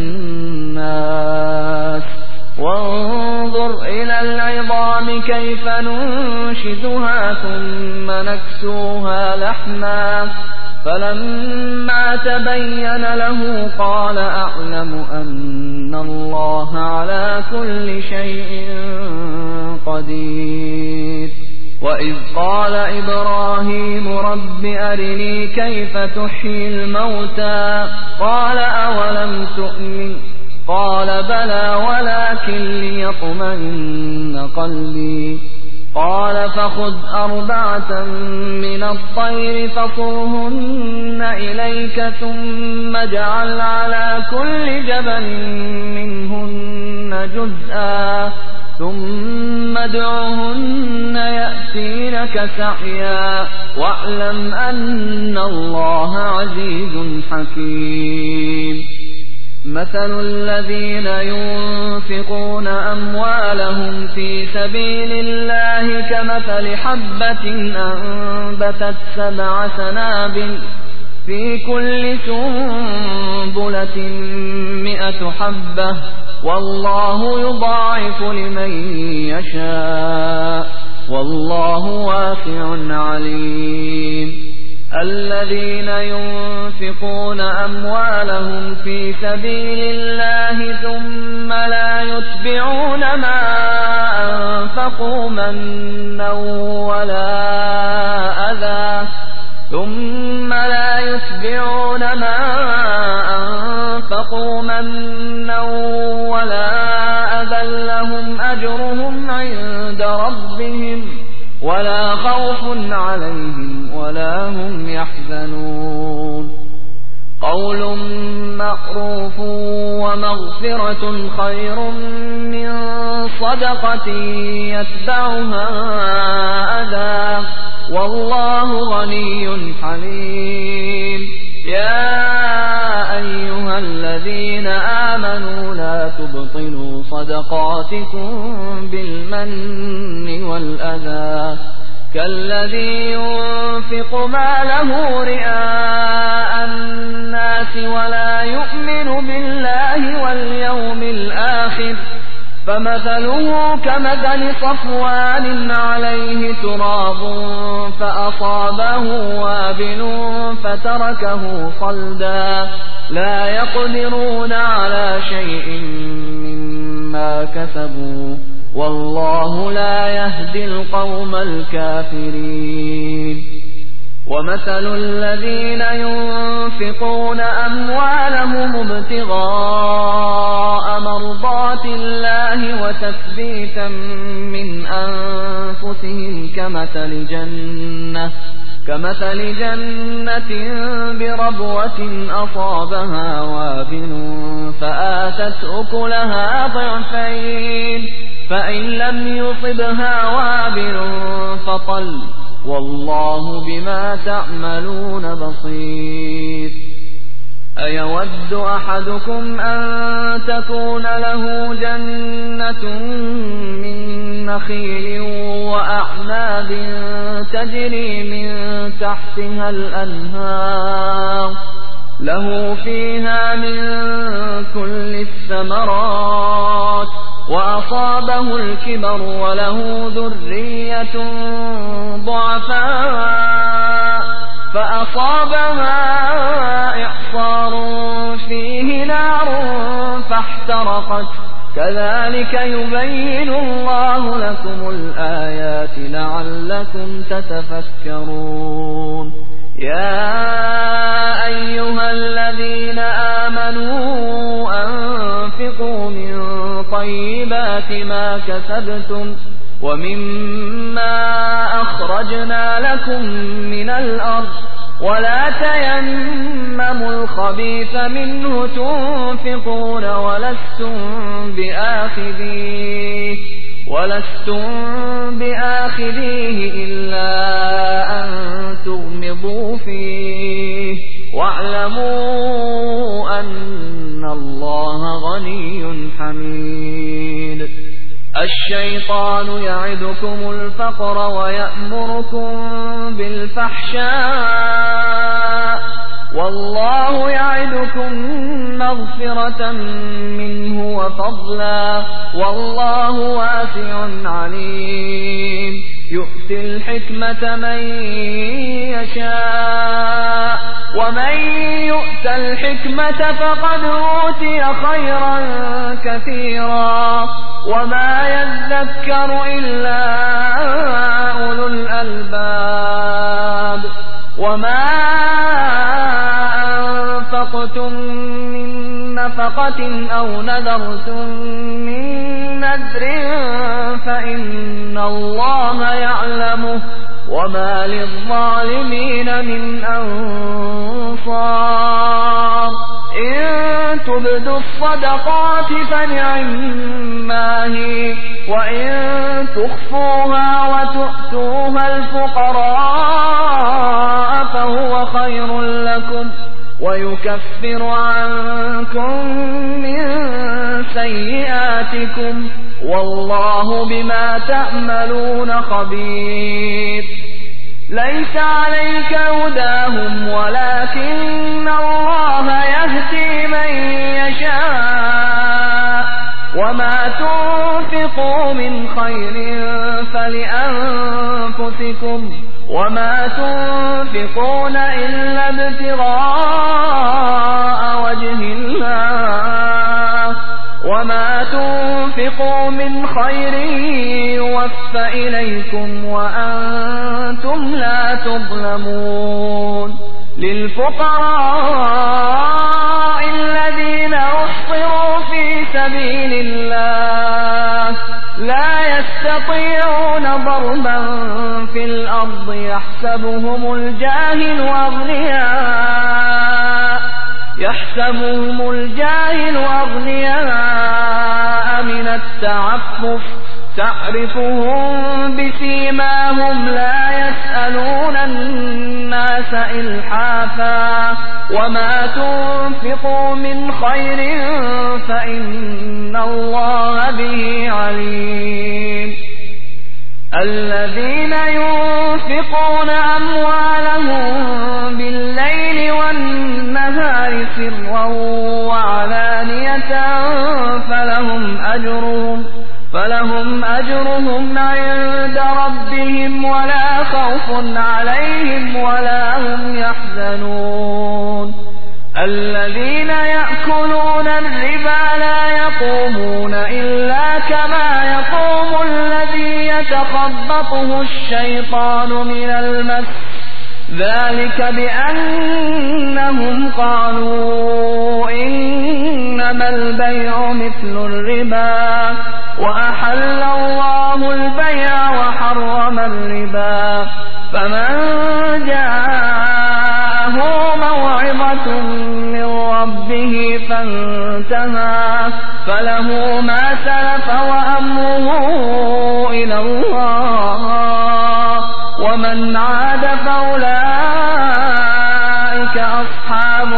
للناس وانظر إلى العظام كيف ننشزها ثم نكسوها لحما فلما تبين له قال أعلم أن الله على كل شيء قدير وإذ قال إبراهيم رب أرني كيف تحيي الموتى قال أولم تؤمن قال بلى ولكن ليطمئن قلبي قال فخذ 4 من الطير فصرهن إليك ثم اجعل على كل جبل منهن جزءا ثم ادعهن يأتينك سعيا واعلم أن الله عزيز حكيم مثل الذين ينفقون أموالهم في سبيل الله كمثل حبة أنبتت 7 سنابل في كل سنبلة 100 حبة والله يضاعف لمن يشاء والله واسع عليم الذين ينفقون أموالهم في سبيل الله ثم لا يتبعون ما أنفقوا منا ولا أذى لهم أجرهم عند ربهم ولا خوف عليهم ولا هم يحزنون قول معروف ومغفرة خير من صدقة يتبعها أذى والله غني حليم يا أيها الذين آمنوا لا تبطلوا صدقاتكم بالمن والأذى كالذي ينفق ماله رئاء الناس ولا يؤمن بالله واليوم الآخر فمثله كمثل صفوان عليه تراب فأصابه وابل فتركه صلدا لا يقدرون على شيء مما كسبوا والله لا يهدي القوم الكافرين ومثل الذين ينفقون أموالهم ابتغاء مرضات الله وتثبيتا من أنفسهم كمثل جنة بربوة أصابها وابل فآتت أكلها ضعفين فإن لم يصبها وابل فطل والله بما تعملون بصير أيود أحدكم أن تكون له جنة من نخيل وأعناب تجري من تحتها الأنهار له فيها من كل الثمرات وأصابه الكبر وله ذرية ضعفاء فأصابها إعصار فيه نار فاحترقت كذلك يبين الله لكم الآيات لعلكم تتفكرون يا أيها الذين آمنوا أنفقوا من طيبات ما كسبتم ومما أخرجنا لكم من الأرض ولا تيمموا الخبيث منه تنفقون ولستم بآخذيه إلا أن تغمضوا فيه واعلموا أن الله غني حميد الشيطان يعدكم الفقر ويأمركم بالفحشاء والله يعدكم مغفرة منه وفضلا والله واسع عليم يؤتي الحكمة من يشاء ومن يؤت الحكمة فقد أوتي خيرا كثيرا وما يذكر إلا أولو الألباب وما أنفقتم من نفقة أو نذرتم من نذر فإن الله يعلمه وما للظالمين من أنصار إن تبدوا الصدقات فنعما هي وإن تخفوها وتؤتوها الفقراء فهو خير لكم ويكفر عنكم من سيئاتكم والله بما تعملون خبير ليس عليك هداهم ولكن الله يهدي من يشاء وما تنفقوا من خير فلأنفسكم وما تنفقون إلا ابتغاء وجه الله وما تنفقوا من خير يوفى إليكم وأنتم لا تظلمون للفقراء الذين أحصروا في سبيل الله لا يستطيعون ضربا في الأرض يحسبهم الجاهل أغنياء من التعفف تعرفهم بسيماهم لا يسألون الناس إلحافا وما تنفقوا من خير فإن الله به عليم الذين ينفقون أموالهم بالليل والنهار سرا وعلانية فلهم أجرهم عند ربهم ولا خوف عليهم ولا هم يحزنون الذين يأكلون الربا لا يقومون إلا كما يقوم الذي يتخبطه الشيطان من المس ذلك بأنهم قالوا إنما البيع مثل الربا وأحل الله البيع وحرم الربا فمن جاءه موعظة من ربه فانتهى فله ما سلف وأمره إلى الله ومن عاد فأولئك أصحاب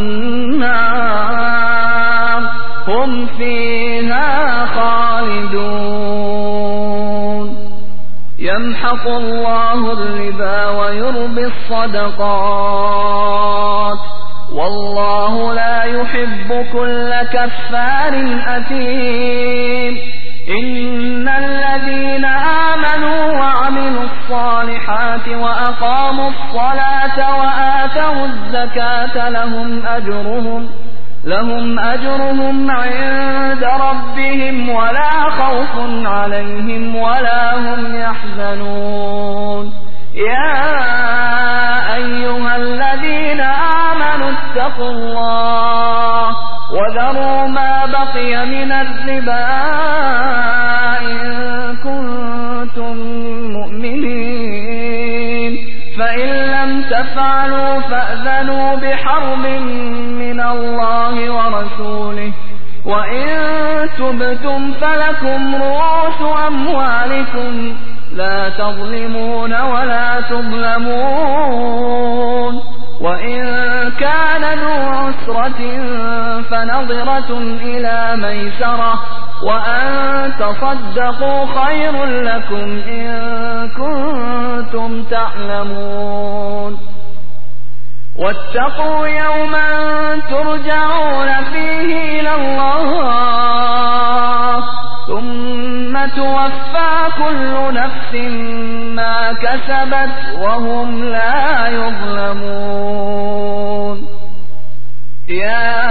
النار هم فيها خالدون يمحق الله الربا ويربي الصدقات والله لا يحب كل كفار أثيم إن الذين آمنوا وعملوا الصالحات وأقاموا الصلاة وآتوا الزكاة لهم أجرهم عند ربهم ولا خوف عليهم ولا هم يحزنون يا أيها الذين آمنوا اتقوا الله وذروا ما بقي من الربا إن كنتم مؤمنين فإن لم تفعلوا فأذنوا بحرب من الله ورسوله وإن تبتم فلكم رؤوس أموالكم لا تظلمون ولا تظلمون وإن كان ذو عسرة فنظرة إلى ميسرة وأن تصدقوا خير لكم إن كنتم تعلمون واتقوا يوما ترجعون فيه إلى الله ثم ثم توفى كل نفس ما كسبت وهم لا يظلمون. يا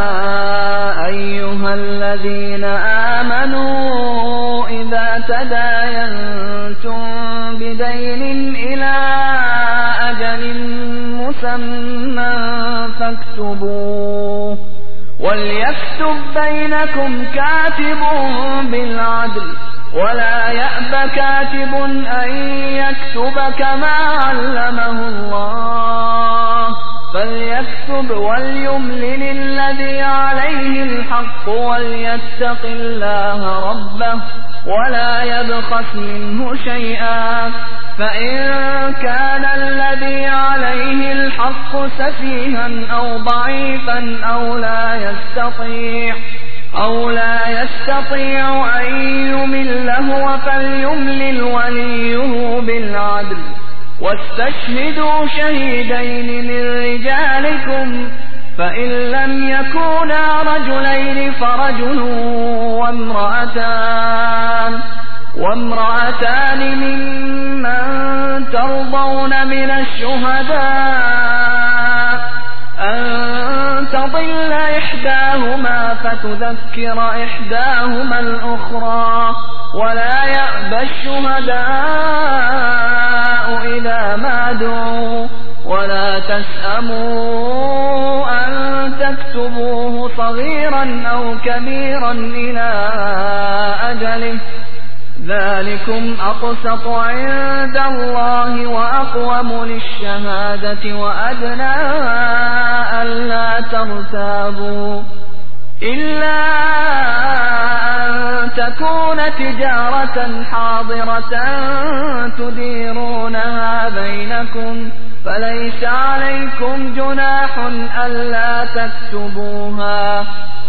أيها الذين آمنوا إذا تداينتم بدين إلى أجل مسمى فاكتبوه وليكتب بينكم كاتب بالعدل ولا يأب كاتب أن يكتب كما علمه الله فليكتب وليملل الذي عليه الحق وليتق الله ربه ولا يبخس منه شيئا فإن كان الذي عليه الحق سفيها أو ضعيفا أو لا يستطيع أن يمل هو فليملل وليه بالعدل واستشهدوا شهيدين من رجالكم فإن لم يكونا رجلين فرجل وامرأتان ممن ترضون من الشهداء أن تضل إحداهما فتذكر إحداهما الأخرى ولا يأبى الشهداء إذا ما دعوا ولا تسأموا أن تكتبوه صغيرا أو كبيرا إلى أجله ذلكم أقسط عند الله وأقوم للشهادة وأدنى ألا ترتابوا إلا أن تكون تجارة حاضرة تديرونها بينكم فليس عليكم جناح ألا تكتبوها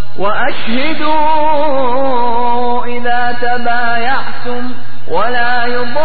وأشهدوا إذا تبايعتم ولا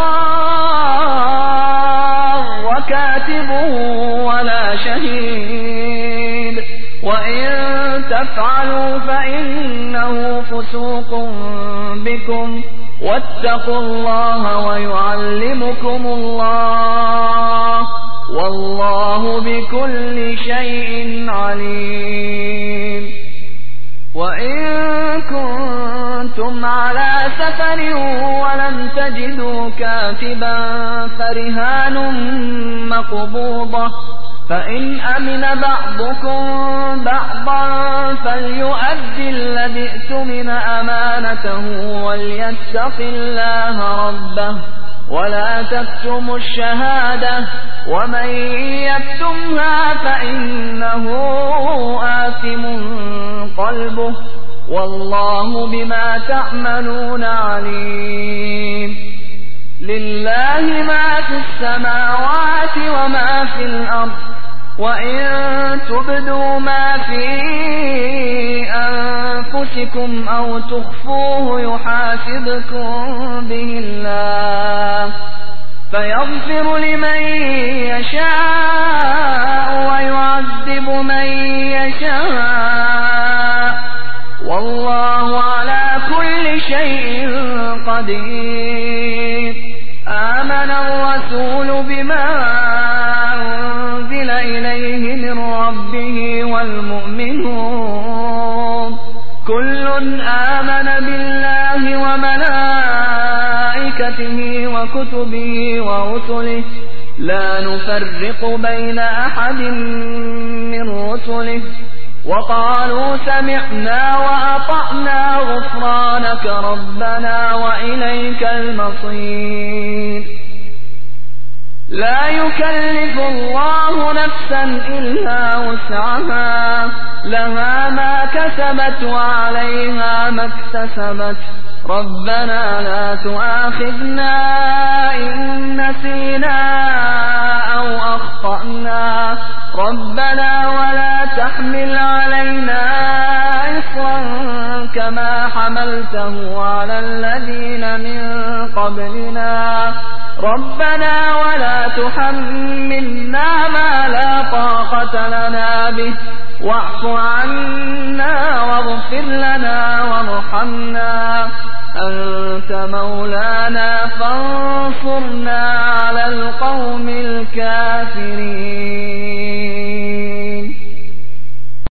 يضار كاتب ولا شهيد وإن تفعلوا فإنه فسوق بكم واتقوا الله ويعلمكم الله والله بكل شيء عليم. وإن كنتم على سفر ولم تجدوا كاتبا فرهان مقبوضة فإن أمن بعضكم بعضا فليؤدي الذي اؤتمن أمانته وليتق الله ربه ولا تكتموا الشهادة ومن يكتمها فإنه آثم قلبه والله بما تعملون عليم. لله ما في السماوات وما في الأرض وإن تبدوا ما في أنفسكم أو تخفوه يحاسبكم به الله فيغفر لمن يشاء ويعذب من يشاء والله على كل شيء قدير. آمن الرسول بما أنزل إليه من ربه والمؤمنون كل آمن بالله وملائكته وكتبه ورسله لا نفرق بين أحد من رسله وقالوا سمعنا وأطعنا غفرانك ربنا وإليك المصير. لا يكلف الله نفسا إلا وسعها لها ما كسبت وعليها ما اكتسبت ربنا لا تؤاخذنا إن نسينا أو أخطأنا ربنا ولا تحمل علينا إصرا كما حملته على الذين من قبلنا ربنا ولا تحملنا ما لا طاقة لنا به واعف عنا واغفر لنا وارحمنا أنت مولانا فانصرنا على القوم الكافرين.